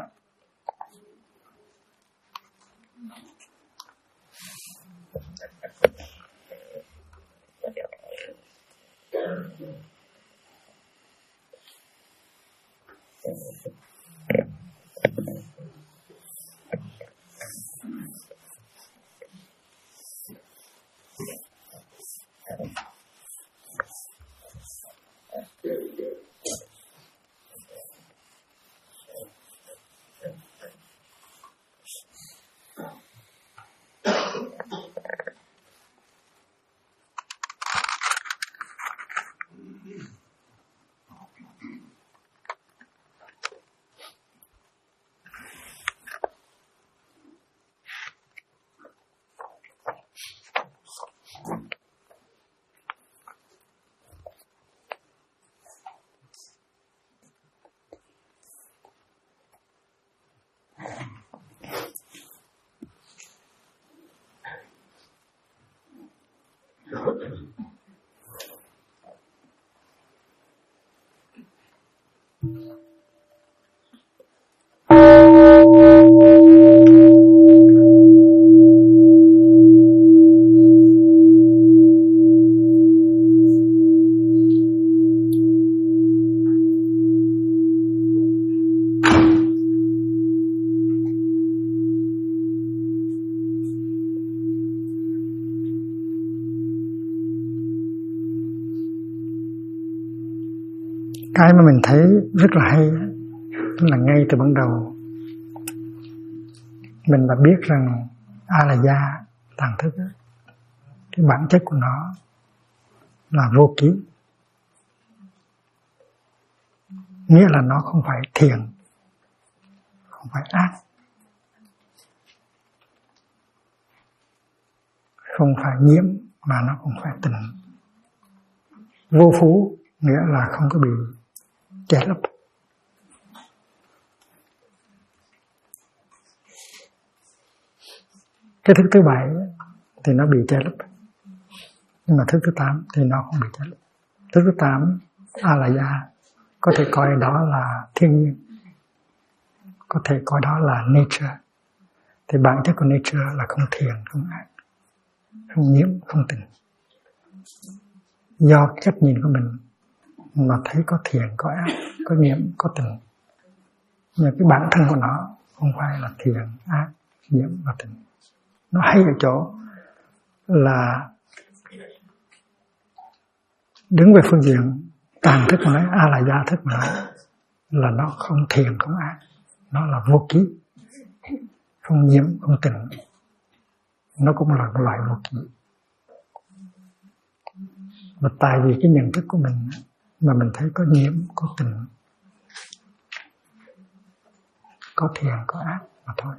Cái mà mình thấy rất là hay là ngay từ ban đầu mình đã biết rằng A-la-gia tàng thức đó, cái bản chất của nó là vô ký, nghĩa là nó không phải thiện, không phải ác, không phải nhiễm mà nó cũng phải tịnh. Vô phú nghĩa là không có bị che lấp. Cái thức thứ 7 thì nó bị che lấp, nhưng mà thức thứ 8 thì nó không bị che lấp. Thức thứ 8 A-la-gia có thể coi đó là thiên nhiên, có thể coi đó là nature. Thì bản chất của nature là không thiện, không ác, không nhiễm, không tịnh. Do cách nhìn của mình mà thấy có thiện, có ác, có nhiễm, có tịnh. Nhưng cái bản thân của nó không phải là thiện, ác, nhiễm và tịnh. Nó hay ở chỗ là đứng về phương diện tàng thức mà nói, A-la-gia thức mà nói, là nó không thiện, không ác, nó là vô ký, không nhiễm, không tịnh. Nó cũng là một loại vô ký. Và tại vì cái nhận thức của mình mà mình thấy có nhiễm, có tịnh, có thiện có ác mà thôi.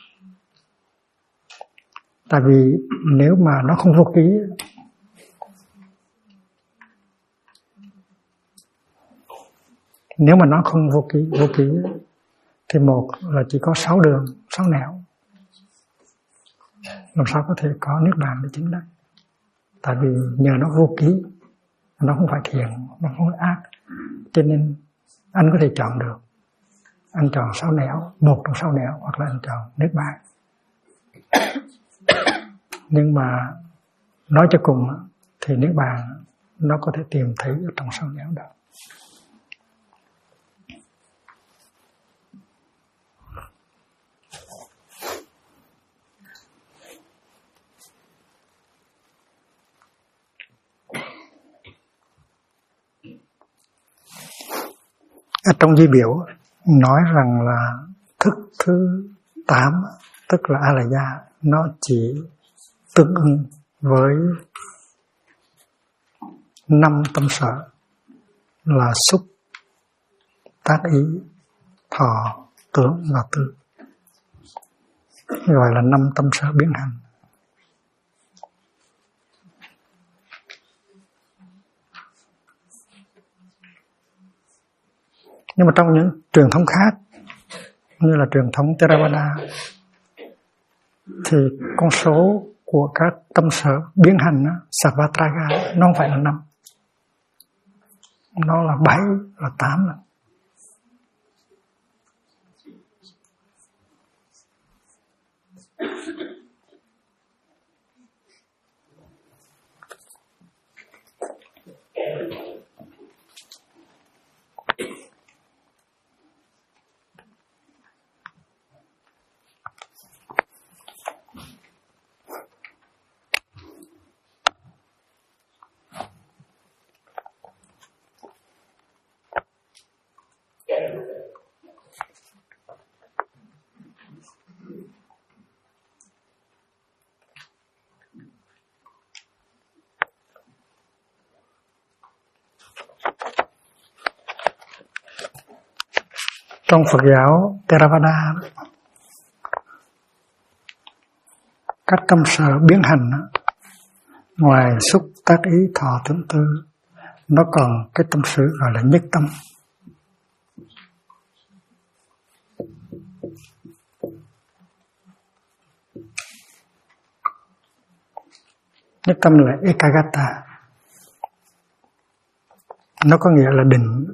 Tại vì nếu mà nó không vô ký, nếu mà nó không vô ký thì một là chỉ có 6 đường, 6 nẻo, làm sao có thể có niết bàn để chứng đắc. Tại vì nhờ nó vô ký, nó không phải thiện, nó không phải ác, cho nên anh có thể chọn được. Anh chọn 6 nẻo, một trong 6 nẻo, hoặc là anh chọn niết bàn. Nhưng mà nói cho cùng thì niết bàn nó có thể tìm thấy ở trong 6 nẻo đó. Ở trong di biểu nói rằng là thức thứ 8, tức là A-la-gia, nó chỉ tương ưng với 5 tâm sở là xúc, tác ý, thọ, tưởng và tư, gọi là 5 tâm sở biến hành. Nhưng mà trong những truyền thống khác, như là truyền thống Theravada, thì con số của các tâm sở biến hành Sattvatraga nó không phải là 5, nó là 7, là 8 lần. Trong Phật giáo Theravada, các tâm sở biến hành ngoài xúc, tác ý, thọ, tưởng, tư, nó còn cái tâm sở gọi là nhất tâm. Nhất tâm là Ekagata, nó có nghĩa là định.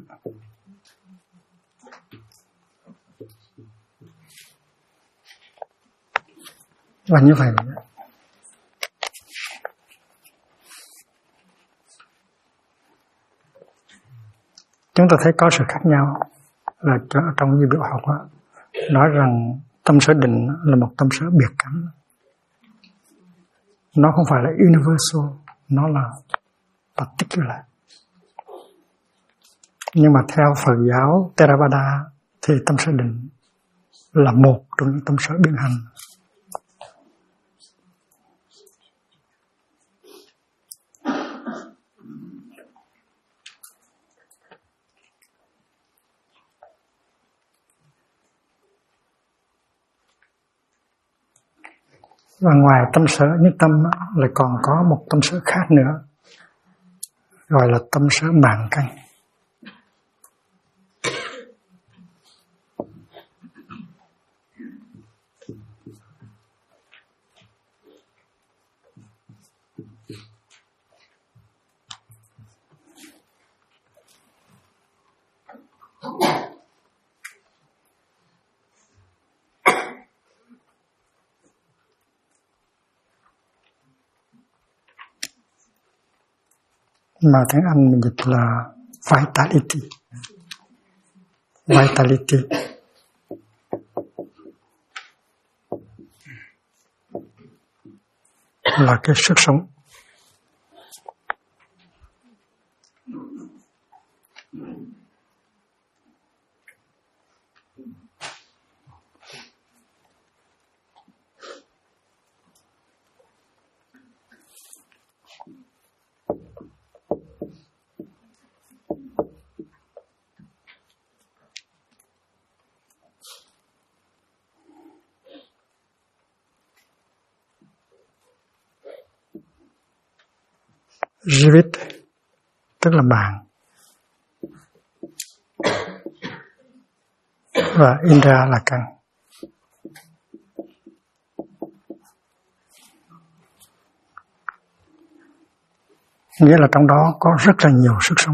Và như vậy chúng ta thấy có sự khác nhau là trong như biểu học nói rằng tâm sở định là một tâm sở biệt cảnh, nó không phải là universal, nó là particular. Nhưng mà theo Phật giáo Theravada thì tâm sở định là một trong những tâm sở biến hành. Và ngoài tâm sở nhất tâm lại còn có một tâm sở khác nữa, gọi là tâm sở mạng căn. Mà tiếng Anh mình dịch là vitality. Vitality là cái sức sống. Jivit tức là bạn, và Indra là căn. Nghĩa là trong đó có rất là nhiều sức sống.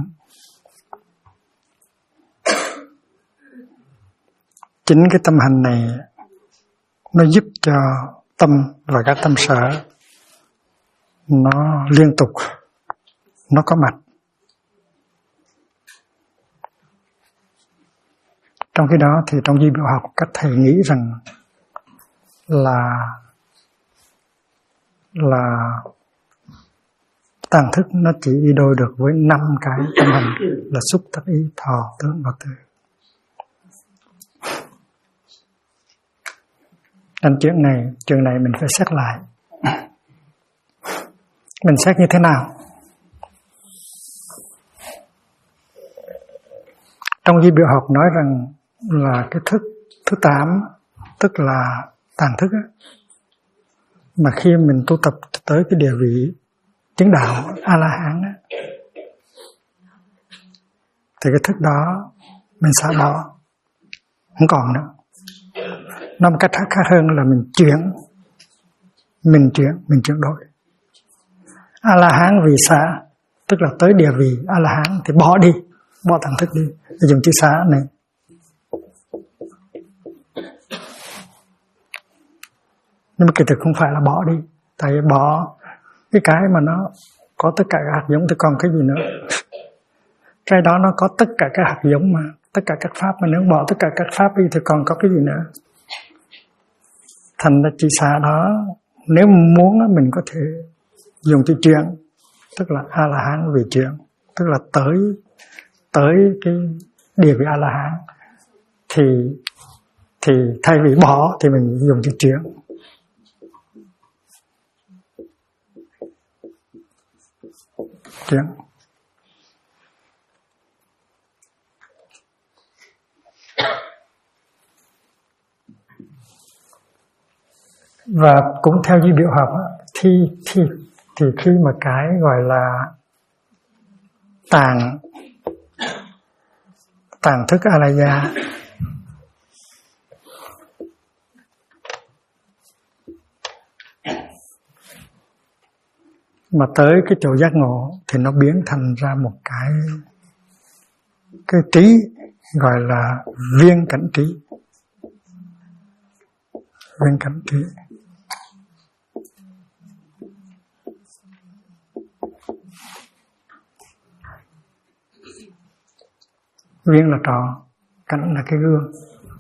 Chính cái tâm hành này nó giúp cho tâm và các tâm sở nó liên tục, nó có mặt. Trong khi đó thì trong duy biểu học, các thầy nghĩ rằng là tàng thức nó chỉ đi đôi được với 5 cái tâm hành là xúc, tác, ý, thọ, tưởng và tư. Nên chuyện này mình phải xét lại. Mình xét như thế nào? Trong duy biểu học nói rằng là cái thức thứ 8, tức là tàng thức á, mà khi mình tu tập tới cái địa vị chứng đạo A-la-hán á, thì cái thức đó mình xả bỏ, không còn nữa. Nói một cách khác hơn là mình chuyển đổi. A-la-hán vì xả, tức là tới địa vị A-la-hán thì bỏ tàng thức đi, dùng chữ xả này. Nhưng mà kỳ thực không phải là bỏ đi, tại vì bỏ cái mà nó có tất cả các hạt giống thì còn cái gì nữa. Cái đó nó có tất cả các hạt giống mà, tất cả các pháp, mà nếu bỏ tất cả các pháp đi thì còn có cái gì nữa. Thành ra chỉ xả đó, nếu muốn mình có thể dùng từ chuyển, tức là A-la-hán vì chuyển, tức là tới cái địa vị A-la-hán, thì thay vì bỏ thì mình dùng từ chuyển. Và cũng theo duy biểu học thì khi mà cái gọi là tàng thức Alaya mà tới cái chỗ giác ngộ thì nó biến thành ra một cái trí gọi là viên cảnh trí. Viên cảnh trí. Viên là tròn, cảnh là cái gương,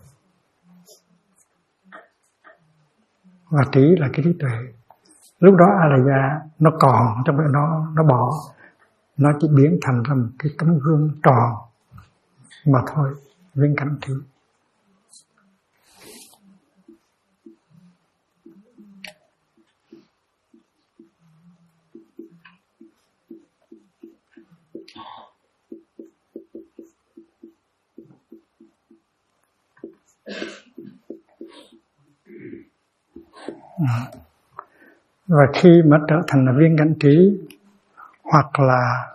và trí là cái trí tuệ. Lúc đó Alaya nó còn, trong cái nó bỏ, nó chỉ biến thành ra một cái tấm gương tròn mà thôi, viên cảnh trí. Và khi mà trở thành là viên cảnh trí hoặc là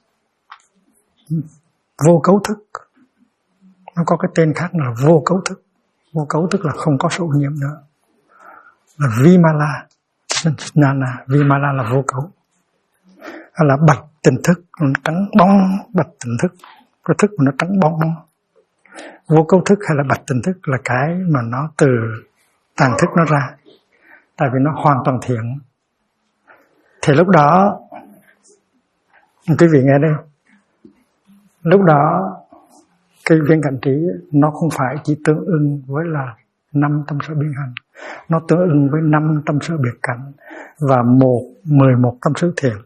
vô cấu thức, nó có cái tên khác là vô cấu thức. Vô cấu tức là không có sự ô nhiễm nữa, là Vimala. Vimala là vô cấu, là bạch tỉnh thức, trắng bóng bạch tỉnh thức, cái thức mà nó trắng bóng. Vô cấu thức hay là bạch tỉnh thức là cái mà nó từ tàng thức nó ra, tại vì nó hoàn toàn thiện. Thì lúc đó, quý vị nghe đây, lúc đó cái viên cảnh trí nó không phải chỉ tương ưng với là 5 tâm sở biến hành, nó tương ưng với 5 tâm sở biệt cảnh và 11 tâm sở thiện.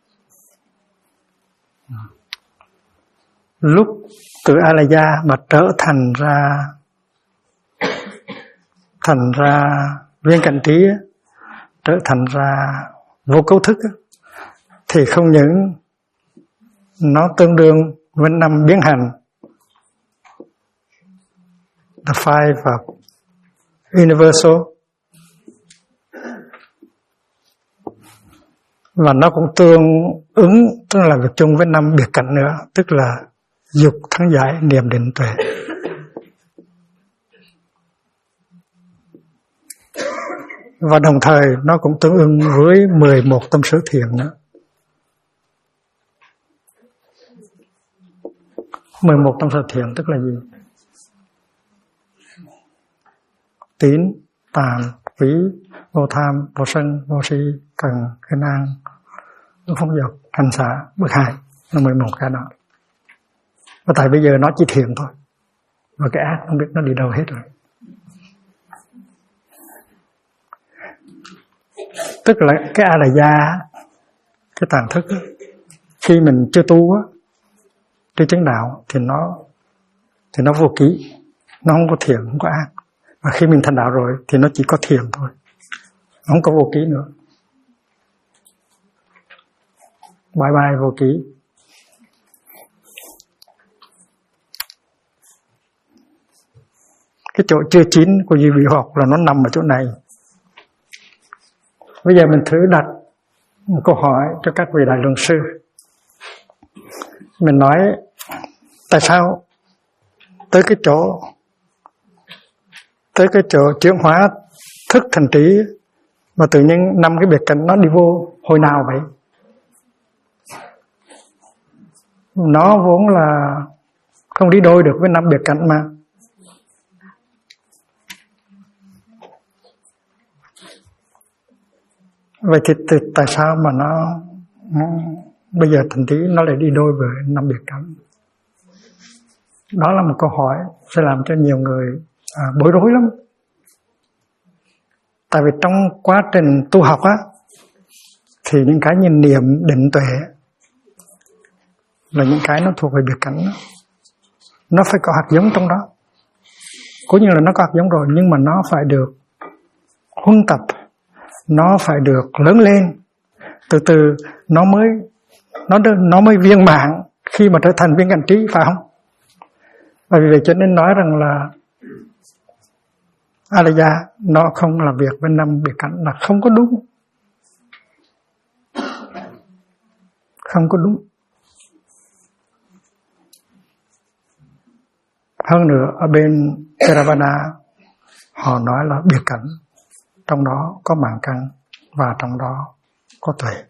Lúc từ Alaya mà trở thành ra viên cảnh trí, trở thành ra vô cấu thức, thì không những nó tương đương với 5 biến hành, the five of universal, Và nó cũng tương ứng, tức là việc chung với 5 biệt cảnh nữa, tức là dục, thắng giải, niệm, định, tuệ. Và đồng thời nó cũng tương ứng với 11 tâm sở thiện nữa. 11 tâm sở thiện tức là gì? Tín, tàm, quý, vô tham, vô sân, vô si, cần, khinh an, không dục, hành xả, bất hại. Nó 11 cái đó. Và tại bây giờ nó chỉ thiện thôi. Và cái ác không biết nó đi đâu hết rồi. Tức là cái a la gia, cái tàng thức đó, khi mình chưa tu á, chưa chứng đạo thì nó vô ký, nó không có thiện, không có ác. Và khi mình thành đạo rồi thì nó chỉ có thiện thôi, không có vô ký nữa. Bye bye vô ký. Cái chỗ chưa chín của duy vị học là nó nằm ở chỗ này. Bây giờ mình thử đặt một câu hỏi cho các vị đại luận sư. Mình nói tại sao tới cái chỗ chuyển hóa thức thành trí mà tự nhiên 5 cái biệt cảnh nó đi vô hồi nào vậy? Nó vốn là không đi đôi được với 5 biệt cảnh mà. Vậy thì tại sao mà nó bây giờ thành trí nó lại đi đôi với 5 biệt cảnh? Đó là một câu hỏi sẽ làm cho nhiều người bối rối lắm. Tại vì trong quá trình tu học á, thì những cái như niệm, định, tuệ là những cái nó thuộc về biệt cảnh đó. Nó phải có hạt giống trong đó. Cố nhiên là nó có hạt giống rồi, nhưng mà nó phải được huân tập, nó phải được lớn lên, từ từ nó mới viên mãn khi mà trở thành viên cảnh trí, phải không? Bởi vì vậy cho nên nói rằng là a la gia nó không làm việc với 5 biệt cảnh là không có đúng. Không có đúng. Hơn nữa ở bên Theravada họ nói là biệt cảnh, trong đó có mạng căn và trong đó có tuệ.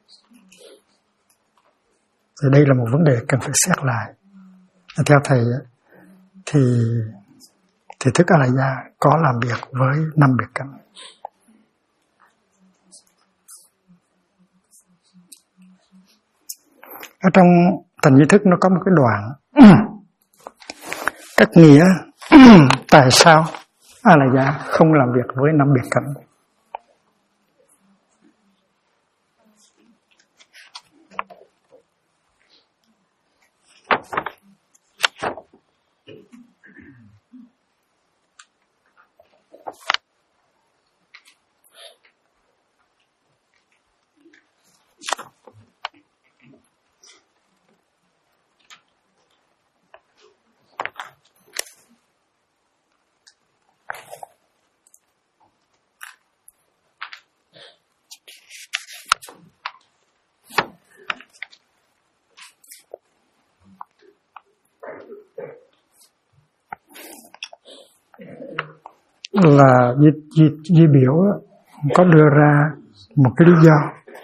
Thì đây là một vấn đề cần phải xét lại. Theo thầy thì thức a la gia có làm việc với 5 biệt cảnh. Ở trong Thành Duy Thức nó có một cái đoạn cách nghĩa tại sao a la gia không làm việc với 5 biệt cảnh. Là Di Biểu có đưa ra một cái lý do.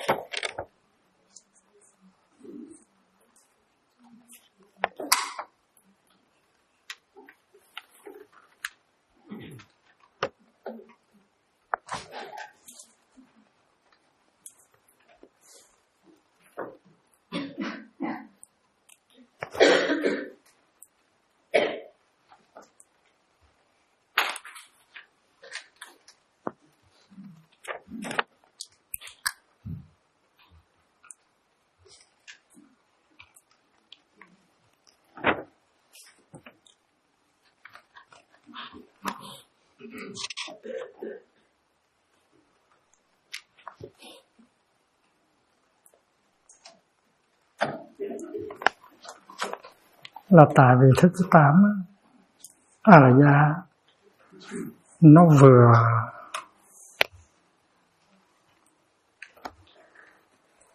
Là tại vì thức thứ 8 a la gia nó vừa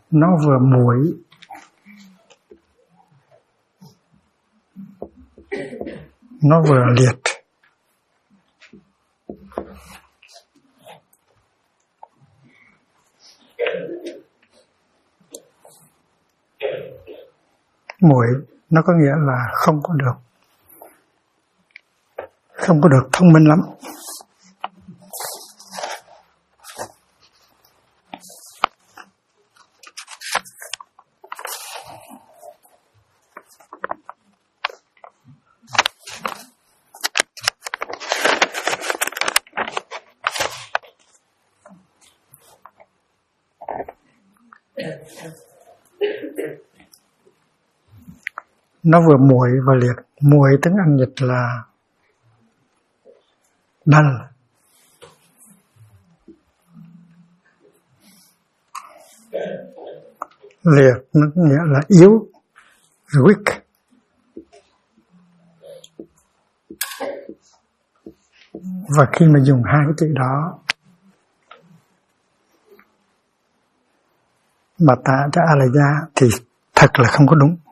nó vừa muội, nó vừa liệt. Muội nó có nghĩa là không có được thông minh lắm. Nó vừa muội và liệt. Muội tiếng Anh dịch là dull. Liệt nó nghĩa là yếu, weak. Và khi mà dùng hai cái chữ đó mà tả cho A-la-gia thì thật là không có đúng.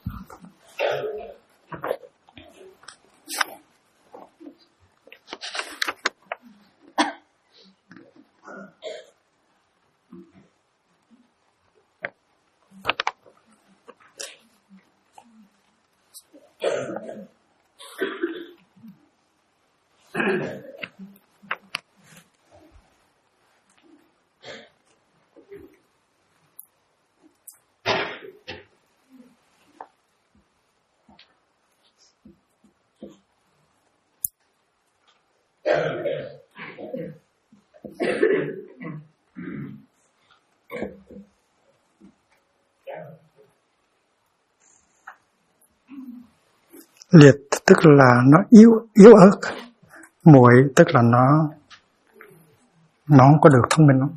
Liệt tức là nó yếu ớt, muội tức là nó không có được thông minh lắm.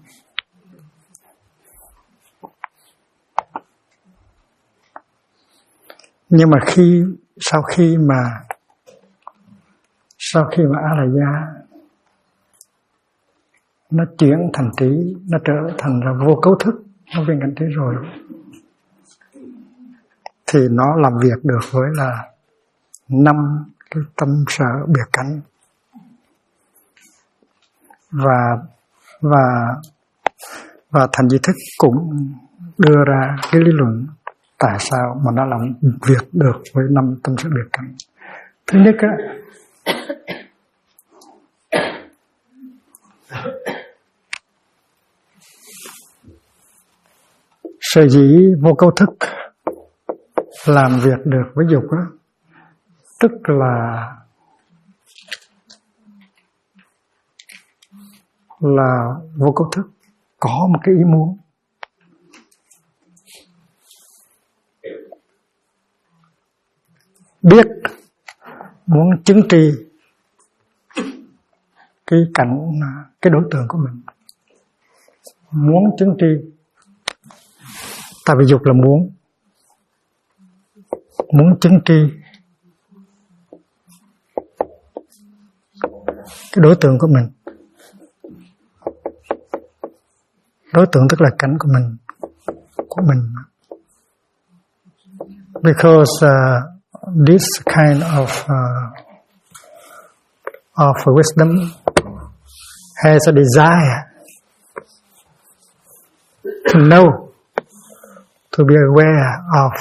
Nhưng mà sau khi mà A-la-gia nó chuyển thành trí, nó trở thành ra vô cấu thức, nó viên cảnh trí rồi, thì nó làm việc được với là 5 cái tâm sở biệt cảnh. Và thành di thức cũng đưa ra cái lý luận tại sao mà nó làm việc được với 5 tâm sở biệt cảnh. Thứ nhất á, sở dĩ vô cấu thức làm việc được với dục á, tức là vô cấu thức có một cái ý muốn. Biết muốn chứng tri cái cảnh, cái đối tượng của mình, muốn chứng tri. Tại vì dục là muốn chứng tri cái đối tượng của mình. Đối tượng tức là cảnh của mình. Because this kind of wisdom has a desire to know, to be aware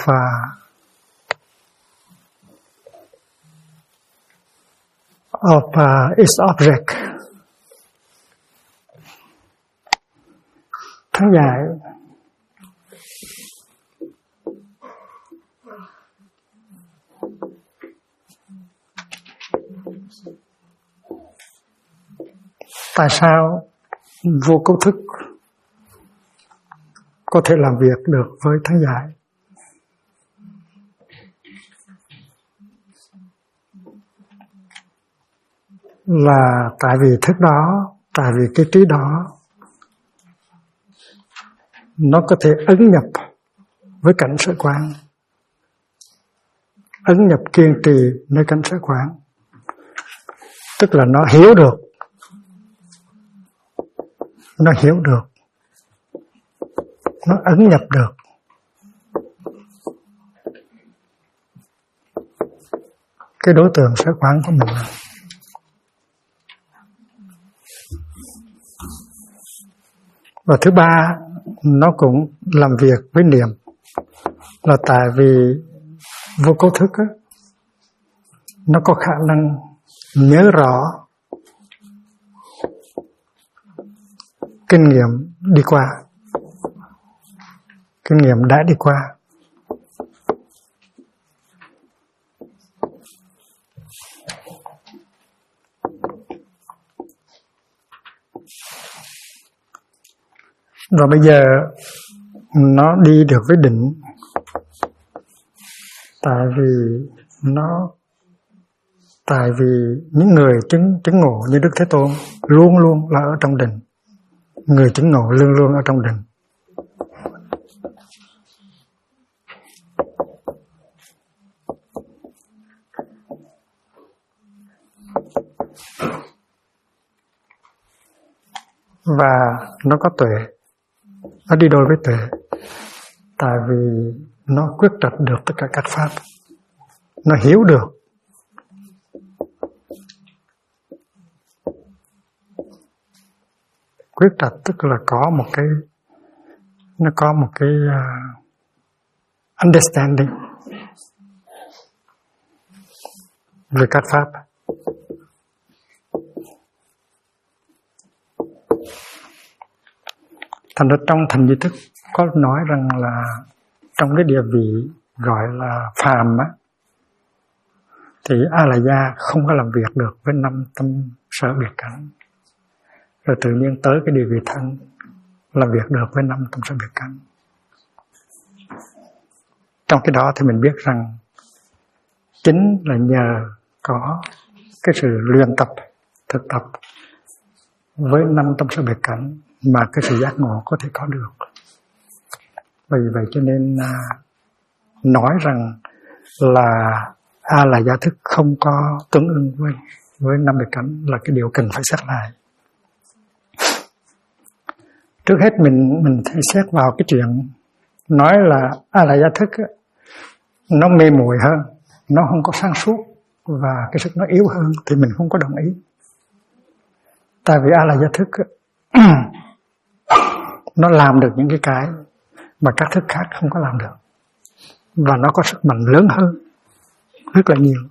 of its object. Thắng giải tại sao vô cấu thức có thể làm việc được với thắng giải? Là tại vì thức đó, tại vì cái trí đó nó có thể ấn nhập với cảnh sở quán, ấn nhập kiên trì nơi cảnh sở quán, tức là nó hiểu được nó ấn nhập được cái đối tượng sở quán của mình. Và thứ ba, nó cũng làm việc với niệm, là tại vì vô cấu thức á, nó có khả năng nhớ rõ kinh nghiệm đi qua, kinh nghiệm đã đi qua. Và bây giờ nó đi được với định, tại vì những người chứng ngộ như Đức Thế Tôn luôn luôn là ở trong định. Người chứng ngộ luôn luôn ở trong định. Và nó có tuệ, nó đi đôi với tuệ, tại vì nó quyết trạch được tất cả các pháp, nó hiểu được. Quyết trạch tức là có một cái, nó có một cái understanding về các pháp. Thành ra trong thành di thức có nói rằng là trong cái địa vị gọi là phàm á, thì A-la-gia không có làm việc được với 5 tâm sở biệt cảnh. Rồi tự nhiên tới cái địa vị thanh làm việc được với 5 tâm sở biệt cảnh. Trong cái đó thì mình biết rằng chính là nhờ có cái sự luyện tập, thực tập với 5 tâm sở biệt cảnh mà cái sự giác ngộ có thể có được. Vì vậy cho nên nói rằng là A-la-gia thức không có tương ứng với 5 biệt cảnh là cái điều cần phải xét lại. Trước hết mình phải xét vào cái chuyện nói là A-la-gia thức nó mê muội hơn, nó không có sáng suốt và cái sức nó yếu hơn thì mình không có đồng ý. Tại vì A-la-gia thức nó làm được những cái mà các thức khác không có làm được, và nó có sức mạnh lớn hơn rất là nhiều.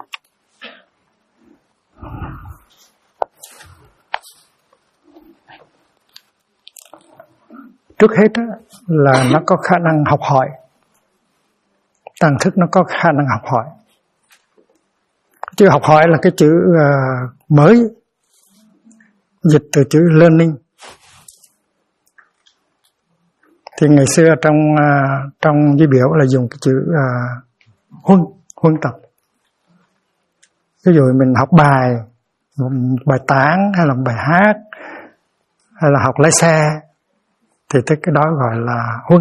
Trước hết là nó có khả năng học hỏi. Tàng thức nó có khả năng học hỏi. Chữ học hỏi là cái chữ mới, dịch từ chữ learning. Thì ngày xưa trong di biểu là dùng cái chữ huân tập. Ví dụ mình học bài tán hay là bài hát hay là học lái xe thì cái đó gọi là huân.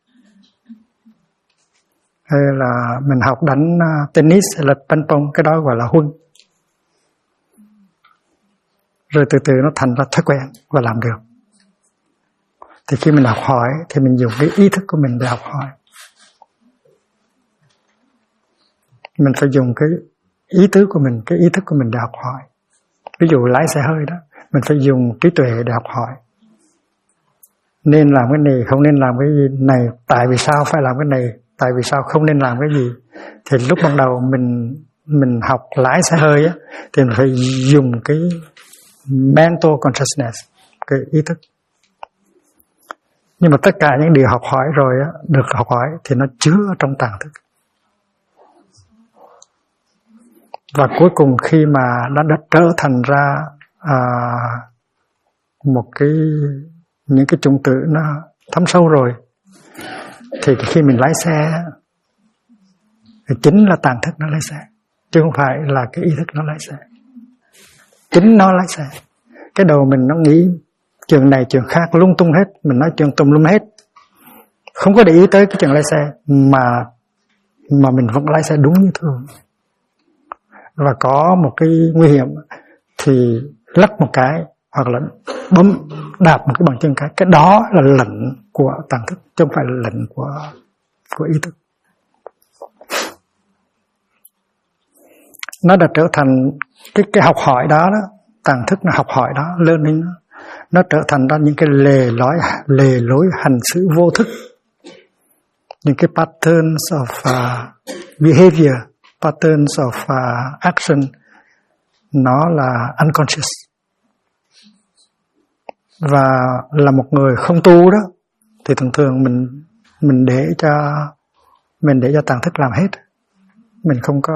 Hay là mình học đánh tennis hay là ping pong, cái đó gọi là huân. Rồi từ từ nó thành ra thói quen và làm được. Thì khi mình học hỏi thì mình dùng cái ý thức của mình để học hỏi. Mình phải dùng cái ý tứ của mình, cái ý thức của mình để học hỏi. Ví dụ lái xe hơi đó, mình phải dùng trí tuệ để học hỏi. Nên làm cái này, không nên làm cái gì này, tại vì sao phải làm cái này, tại vì sao không nên làm cái gì. Thì lúc ban đầu mình học lái xe hơi á, thì mình phải dùng cái mental consciousness, cái ý thức. Nhưng mà tất cả những điều học hỏi rồi á, được học hỏi thì nó chứa ở trong tàng thức. Và cuối cùng khi mà nó đã trở thành ra những cái chủng tử nó thấm sâu rồi, thì khi mình lái xe thì chính là tàng thức nó lái xe, chứ không phải là cái ý thức nó lái xe. Chính nó lái xe. Cái đầu mình nó nghĩ chuyện này chuyện khác lung tung hết, mình nói chuyện tùm lum hết, không có để ý tới cái chuyện lái xe, mà mình vẫn lái xe đúng như thường. Và có một cái nguy hiểm thì lắc một cái hoặc là đạp một cái bằng chân cái đó là lệnh của tàng thức, chứ không phải là lệnh của ý thức. Nó đã trở thành cái học hỏi đó, tàng thức nó học hỏi đó, learning nó trở thành ra những cái lề lối hành xử vô thức, những cái patterns of behavior, patterns of action, nó là unconscious. Và là một người không tu đó thì thường mình để cho tàng thức làm hết, mình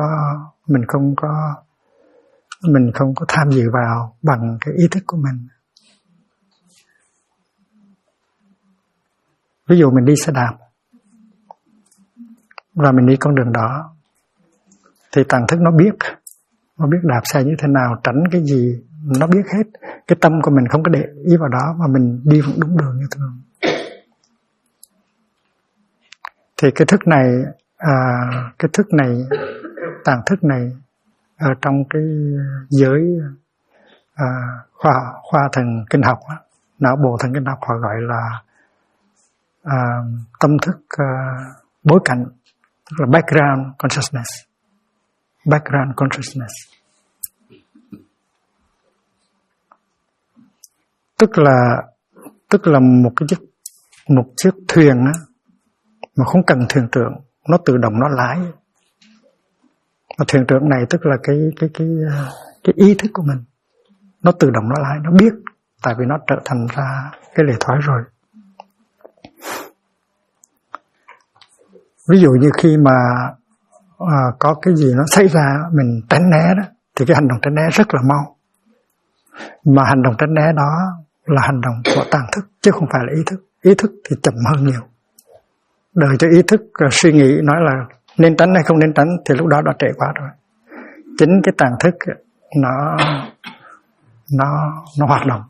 không có tham dự vào bằng cái ý thức của mình. Ví dụ mình đi xe đạp và mình đi con đường đó thì tàng thức nó biết đạp xe như thế nào, tránh cái gì, nó biết hết. Cái tâm của mình không có để ý vào đó mà mình đi vẫn đúng đường như thường. Thì cái thức này, tàng thức này ở trong cái giới khoa thần kinh học, não bộ thần kinh học họ gọi là tâm thức bối cảnh, tức là background consciousness. Background consciousness tức là một chiếc thuyền á, mà không cần thuyền trưởng, nó tự động nó lái. Và thuyền trưởng này tức là cái ý thức của mình, nó tự động nó lái, nó biết, tại vì nó trở thành ra cái lề thoái rồi. Ví dụ như khi mà có cái gì nó xảy ra, mình tránh né đó, thì cái hành động tránh né rất là mau. Mà hành động tránh né đó là hành động của tàng thức, chứ không phải là ý thức. Ý thức thì chậm hơn nhiều. Đợi cho ý thức suy nghĩ nói là nên tránh hay không nên tránh thì lúc đó đã trễ quá rồi. Chính cái tàng thức nó hoạt động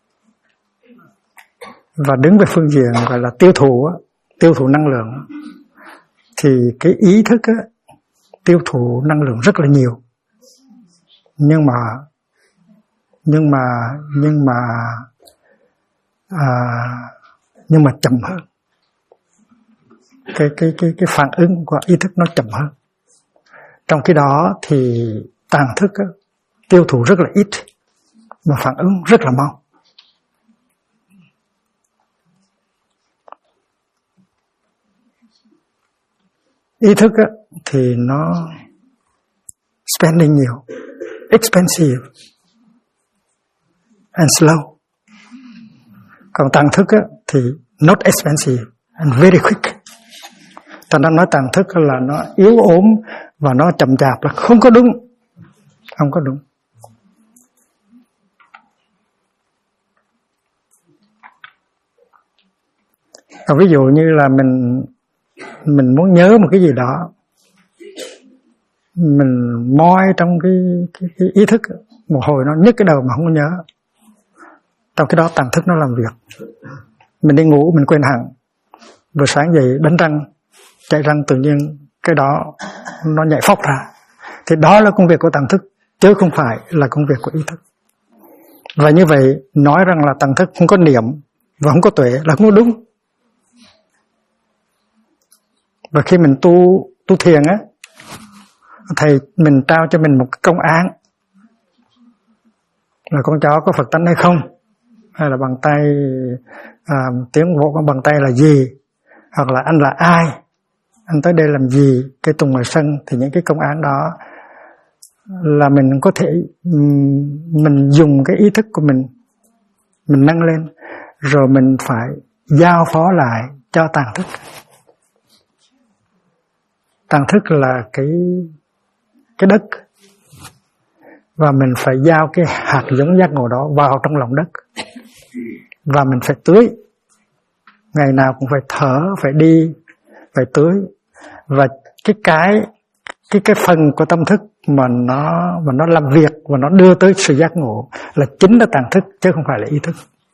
và đứng về phương diện gọi là tiêu thụ năng lượng, thì cái ý thức tiêu thụ năng lượng rất là nhiều, nhưng mà chậm hơn. Cái phản ứng của ý thức nó chậm hơn. Trong khi đó thì tàng thức tiêu thụ rất là ít và phản ứng rất là mau. Ý thức thì nó spending nhiều, expensive and slow. Còn tàng thức thì not expensive and very quick. Ta đang nói tàng thức là nó yếu ốm và nó chậm chạp là không có đúng. Không có đúng. Ví dụ như là mình muốn nhớ một cái gì đó, mình moi trong cái ý thức, một hồi nó nhức cái đầu mà không có nhớ. Trong cái đó tàng thức nó làm việc. Mình đi ngủ mình quên hẳn, vừa sáng dậy đánh răng, chạy răng tự nhiên cái đó nó nhảy phóc ra. Thì đó là công việc của tàng thức, chứ không phải là công việc của ý thức. Và như vậy nói rằng là tàng thức không có niệm và không có tuệ là không có đúng. Và khi mình tu thiền thầy mình trao cho mình một cái công án là con chó có Phật tánh hay không, hay là bằng tay tiếng vỗ con bằng tay là gì, hoặc là anh là ai, anh tới đây làm gì, cây tùng ngoài sân. Thì những cái công án đó là mình có thể mình dùng cái ý thức của mình nâng lên, rồi mình phải giao phó lại cho tàng thức. Tàng thức là cái đất, và mình phải giao cái hạt giống giác ngộ đó vào trong lòng đất, và mình phải tưới, ngày nào cũng phải thở, phải đi, phải tưới. Và cái phần của tâm thức mà nó làm việc và nó đưa tới sự giác ngộ là chính là tàng thức, chứ không phải là ý thức.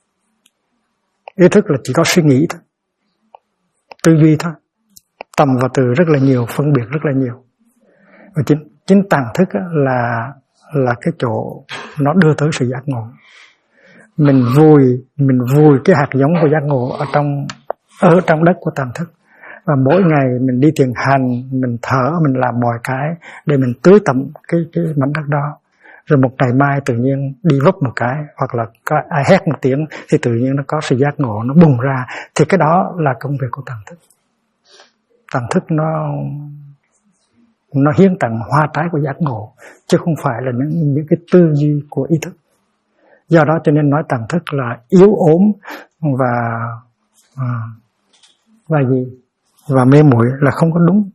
Ý thức là chỉ có suy nghĩ thôi, tư duy thôi, tầm và từ rất là nhiều, phân biệt rất là nhiều. Và chính tàng thức là cái chỗ nó đưa tới sự giác ngộ. mình vùi cái hạt giống của giác ngộ ở trong đất của tàng thức. Và mỗi ngày mình đi thiền hành, mình thở, mình làm mọi cái để mình tưới tẩm cái mảnh đất đó. Rồi một ngày mai tự nhiên đi vấp một cái, hoặc là có ai hét một tiếng thì tự nhiên nó có sự giác ngộ, nó bùng ra. Thì cái đó là công việc của tàng thức. Tàng thức nó hiến tặng hoa trái của giác ngộ, chứ không phải là những cái tư duy của ý thức. Do đó cho nên nói tàng thức là yếu ốm và mê muội là không có đúng.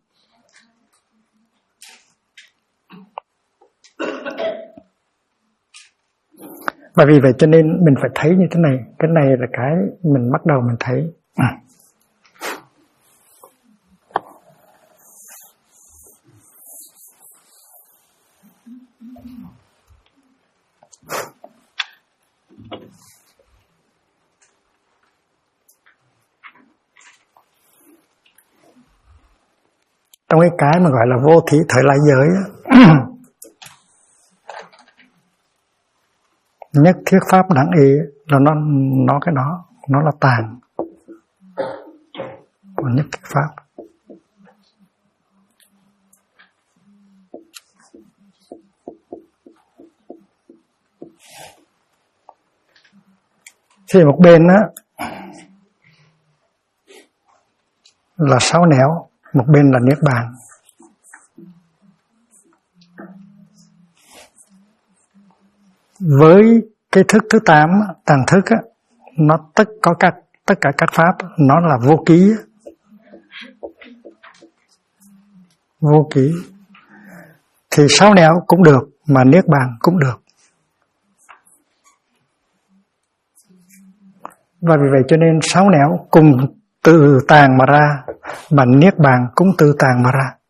Và vì vậy cho nên mình phải thấy như thế này. Cái này là cái mình bắt đầu mình thấy. Trong cái mà gọi là vô thí thời lai giới nhất thiết pháp đẳng ý là nó cái đó, nó là tàng. Còn nhất thiết pháp thì một bên á là sáu nẻo, một bên là niết bàn. Với cái thức thứ 8, tàng thức á, nó tất cả các pháp nó là vô ký. Vô ký thì sáu nẻo cũng được, mà niết bàn cũng được. Và vì vậy cho nên sáu nẻo cùng từ tàng mà ra, mà niết bàn cũng từ tàng mà ra.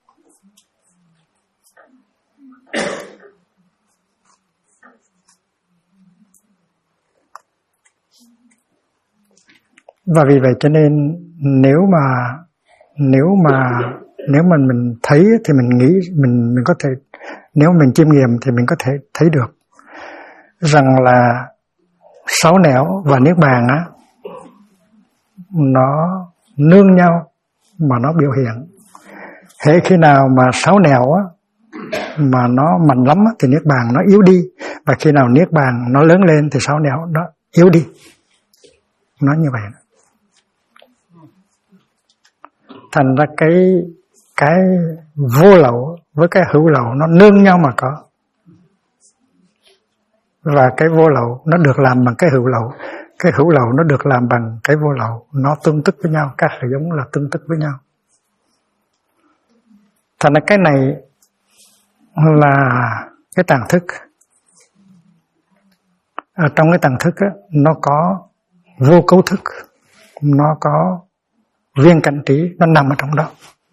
Và vì vậy cho nên nếu mà mình thấy thì mình nghĩ mình có thể, nếu mình chiêm nghiệm thì mình có thể thấy được rằng là sáu nẻo và niết bàn á, nó nương nhau mà nó biểu hiện. Hễ khi nào mà sáu nẻo á mà nó mạnh lắm á, thì niết bàn nó yếu đi, và khi nào niết bàn nó lớn lên thì sáu nẻo nó yếu đi. Nó như vậy. Thành ra cái vô lậu với cái hữu lậu nó nương nhau mà có. Và cái vô lậu nó được làm bằng cái hữu lậu, cái hữu lậu nó được làm bằng cái vô lậu, nó tương tức với nhau, các hạt giống là tương tức với nhau. Thành ra cái này là cái tàng thức. Ở trong cái tàng thức á, nó có vô cấu thức, nó có viên cảnh trí, nó nằm ở trong đó.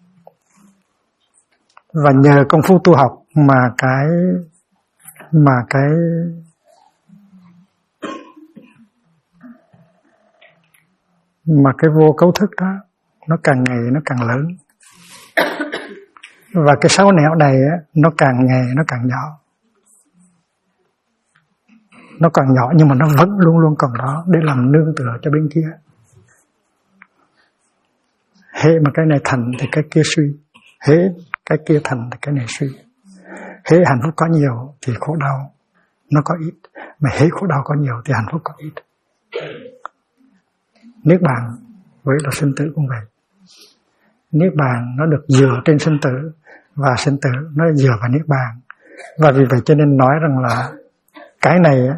Và nhờ công phu tu học mà cái vô cấu thức đó nó càng ngày nó càng lớn. Và cái sáu nẻo này á, nó càng ngày nó càng nhỏ. Nó còn nhỏ nhưng mà nó vẫn luôn luôn còn đó để làm nương tựa cho bên kia. Hễ mà cái này thành thì cái kia suy, hễ cái kia thành thì cái này suy. Hễ hạnh phúc có nhiều thì khổ đau nó có ít, mà hễ khổ đau có nhiều thì hạnh phúc có ít. Niết bàn với là sinh tử cũng vậy. Niết bàn nó được dựa trên sinh tử, và sinh tử nó dựa vào niết bàn. Và vì vậy cho nên nói rằng là cái này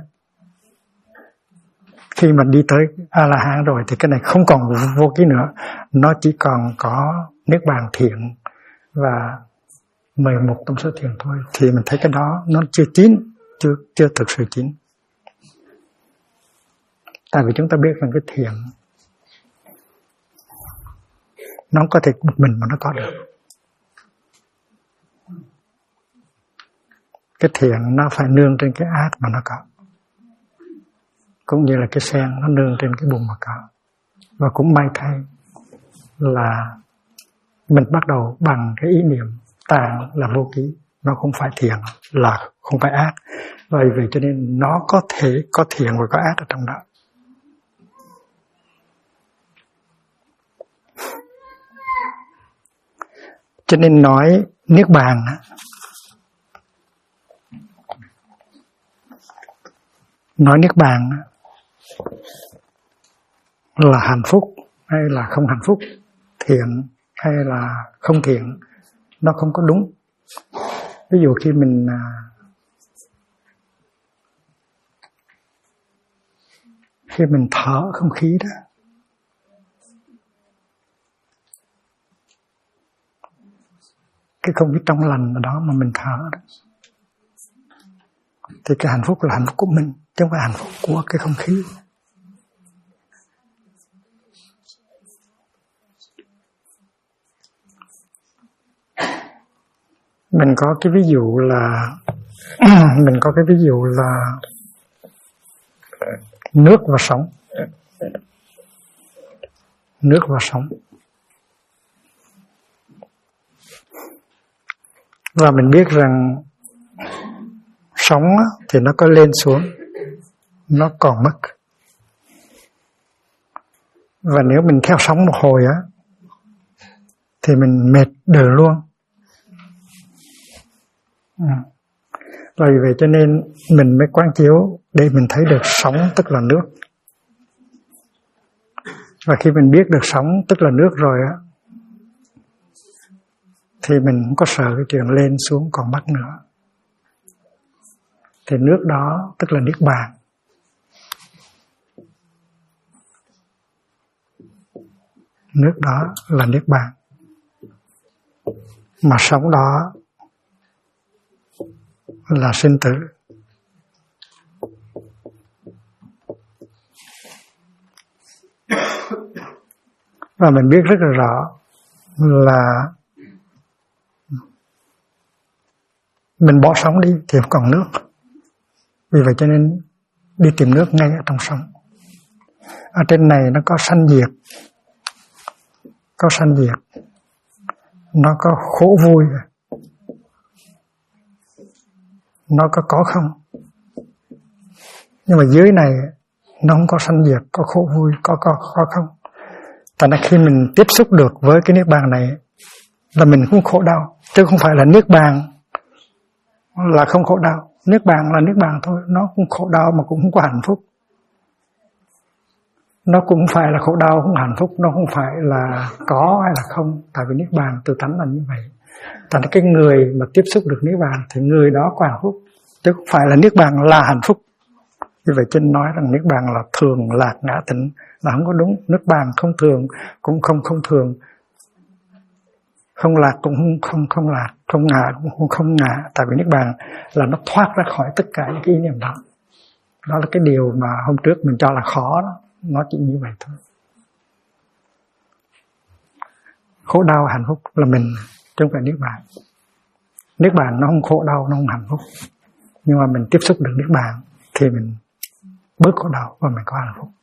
khi mà đi tới A-la-hán rồi thì cái này không còn vô ký nữa, nó chỉ còn có niết bàn thiện và 11 tâm số thiền thôi. Thì mình thấy cái đó nó chưa chín, chưa thực sự chín. Tại vì chúng ta biết rằng cái thiện nó không có thể một mình mà nó có được. Cái thiện nó phải nương trên cái ác mà nó có. Cũng như là cái sen nó nương trên cái bùn mà có. Và cũng may thay là mình bắt đầu bằng cái ý niệm tàng là vô ký. Nó không phải thiện, là không phải ác, Vì vậy cho nên nó có thể có thiện và có ác ở trong đó. Cho nên nói niết bàn là hạnh phúc hay là không hạnh phúc, thiện hay là không thiện, nó không có đúng. Ví dụ khi mình thở không khí đó, cái không khí trong lành ở đó mà mình thở đó, thì cái hạnh phúc là hạnh phúc của mình, chứ không phải hạnh phúc của cái không khí. Mình có cái ví dụ là nước và sóng. Nước và sóng. Và mình biết rằng sóng thì nó có lên xuống, nó còn mất. Và nếu mình theo sóng một hồi thì mình mệt đời luôn. Và vì vậy cho nên mình mới quán chiếu để mình thấy được sóng tức là nước. Và khi mình biết được sóng tức là nước rồi thì mình không có sợ cái chuyện lên xuống còn mất nữa. Thì nước đó tức là niết bàn. Nước đó là niết bàn. Mà sóng đó là sinh tử. Và mình biết rất là rõ là mình bỏ sóng đi thì không còn nước. Vì vậy cho nên đi tìm nước ngay ở trong sóng. Ở trên này nó có sanh diệt. Có sanh diệt. Nó có khổ vui. Nó có không. Nhưng mà dưới này nó không có sanh diệt, có khổ vui, có không. Tại nên khi mình tiếp xúc được với cái niết bàn này là mình không khổ đau, chứ không phải là niết bàn là không khổ đau. Niết bàn là niết bàn thôi, nó không khổ đau mà cũng không có hạnh phúc. Nó cũng phải là khổ đau không hạnh phúc, nó không phải là có hay là không, tại vì niết bàn từ tánh là như vậy. Tại nên cái người mà tiếp xúc được niết bàn thì người đó có hạnh phúc, chứ không phải là niết bàn là hạnh phúc. Như vậy trên nói rằng niết bàn là thường lạc ngã tịnh là không có đúng. Niết bàn không thường cũng không thường, không lạc cũng không lạc, không ngã cũng không ngã. Tại vì niết bàn là nó thoát ra khỏi tất cả những cái ý niệm đó. Đó là cái điều mà hôm trước mình cho là khó đó. Nó chỉ như vậy thôi. Khổ đau hạnh phúc là mình, chứ không phải niết bàn. Niết bàn nó không khổ đau, nó không hạnh phúc. Nhưng mà mình tiếp xúc được niết bàn thì mình bớt khổ đau và mình có hạnh phúc.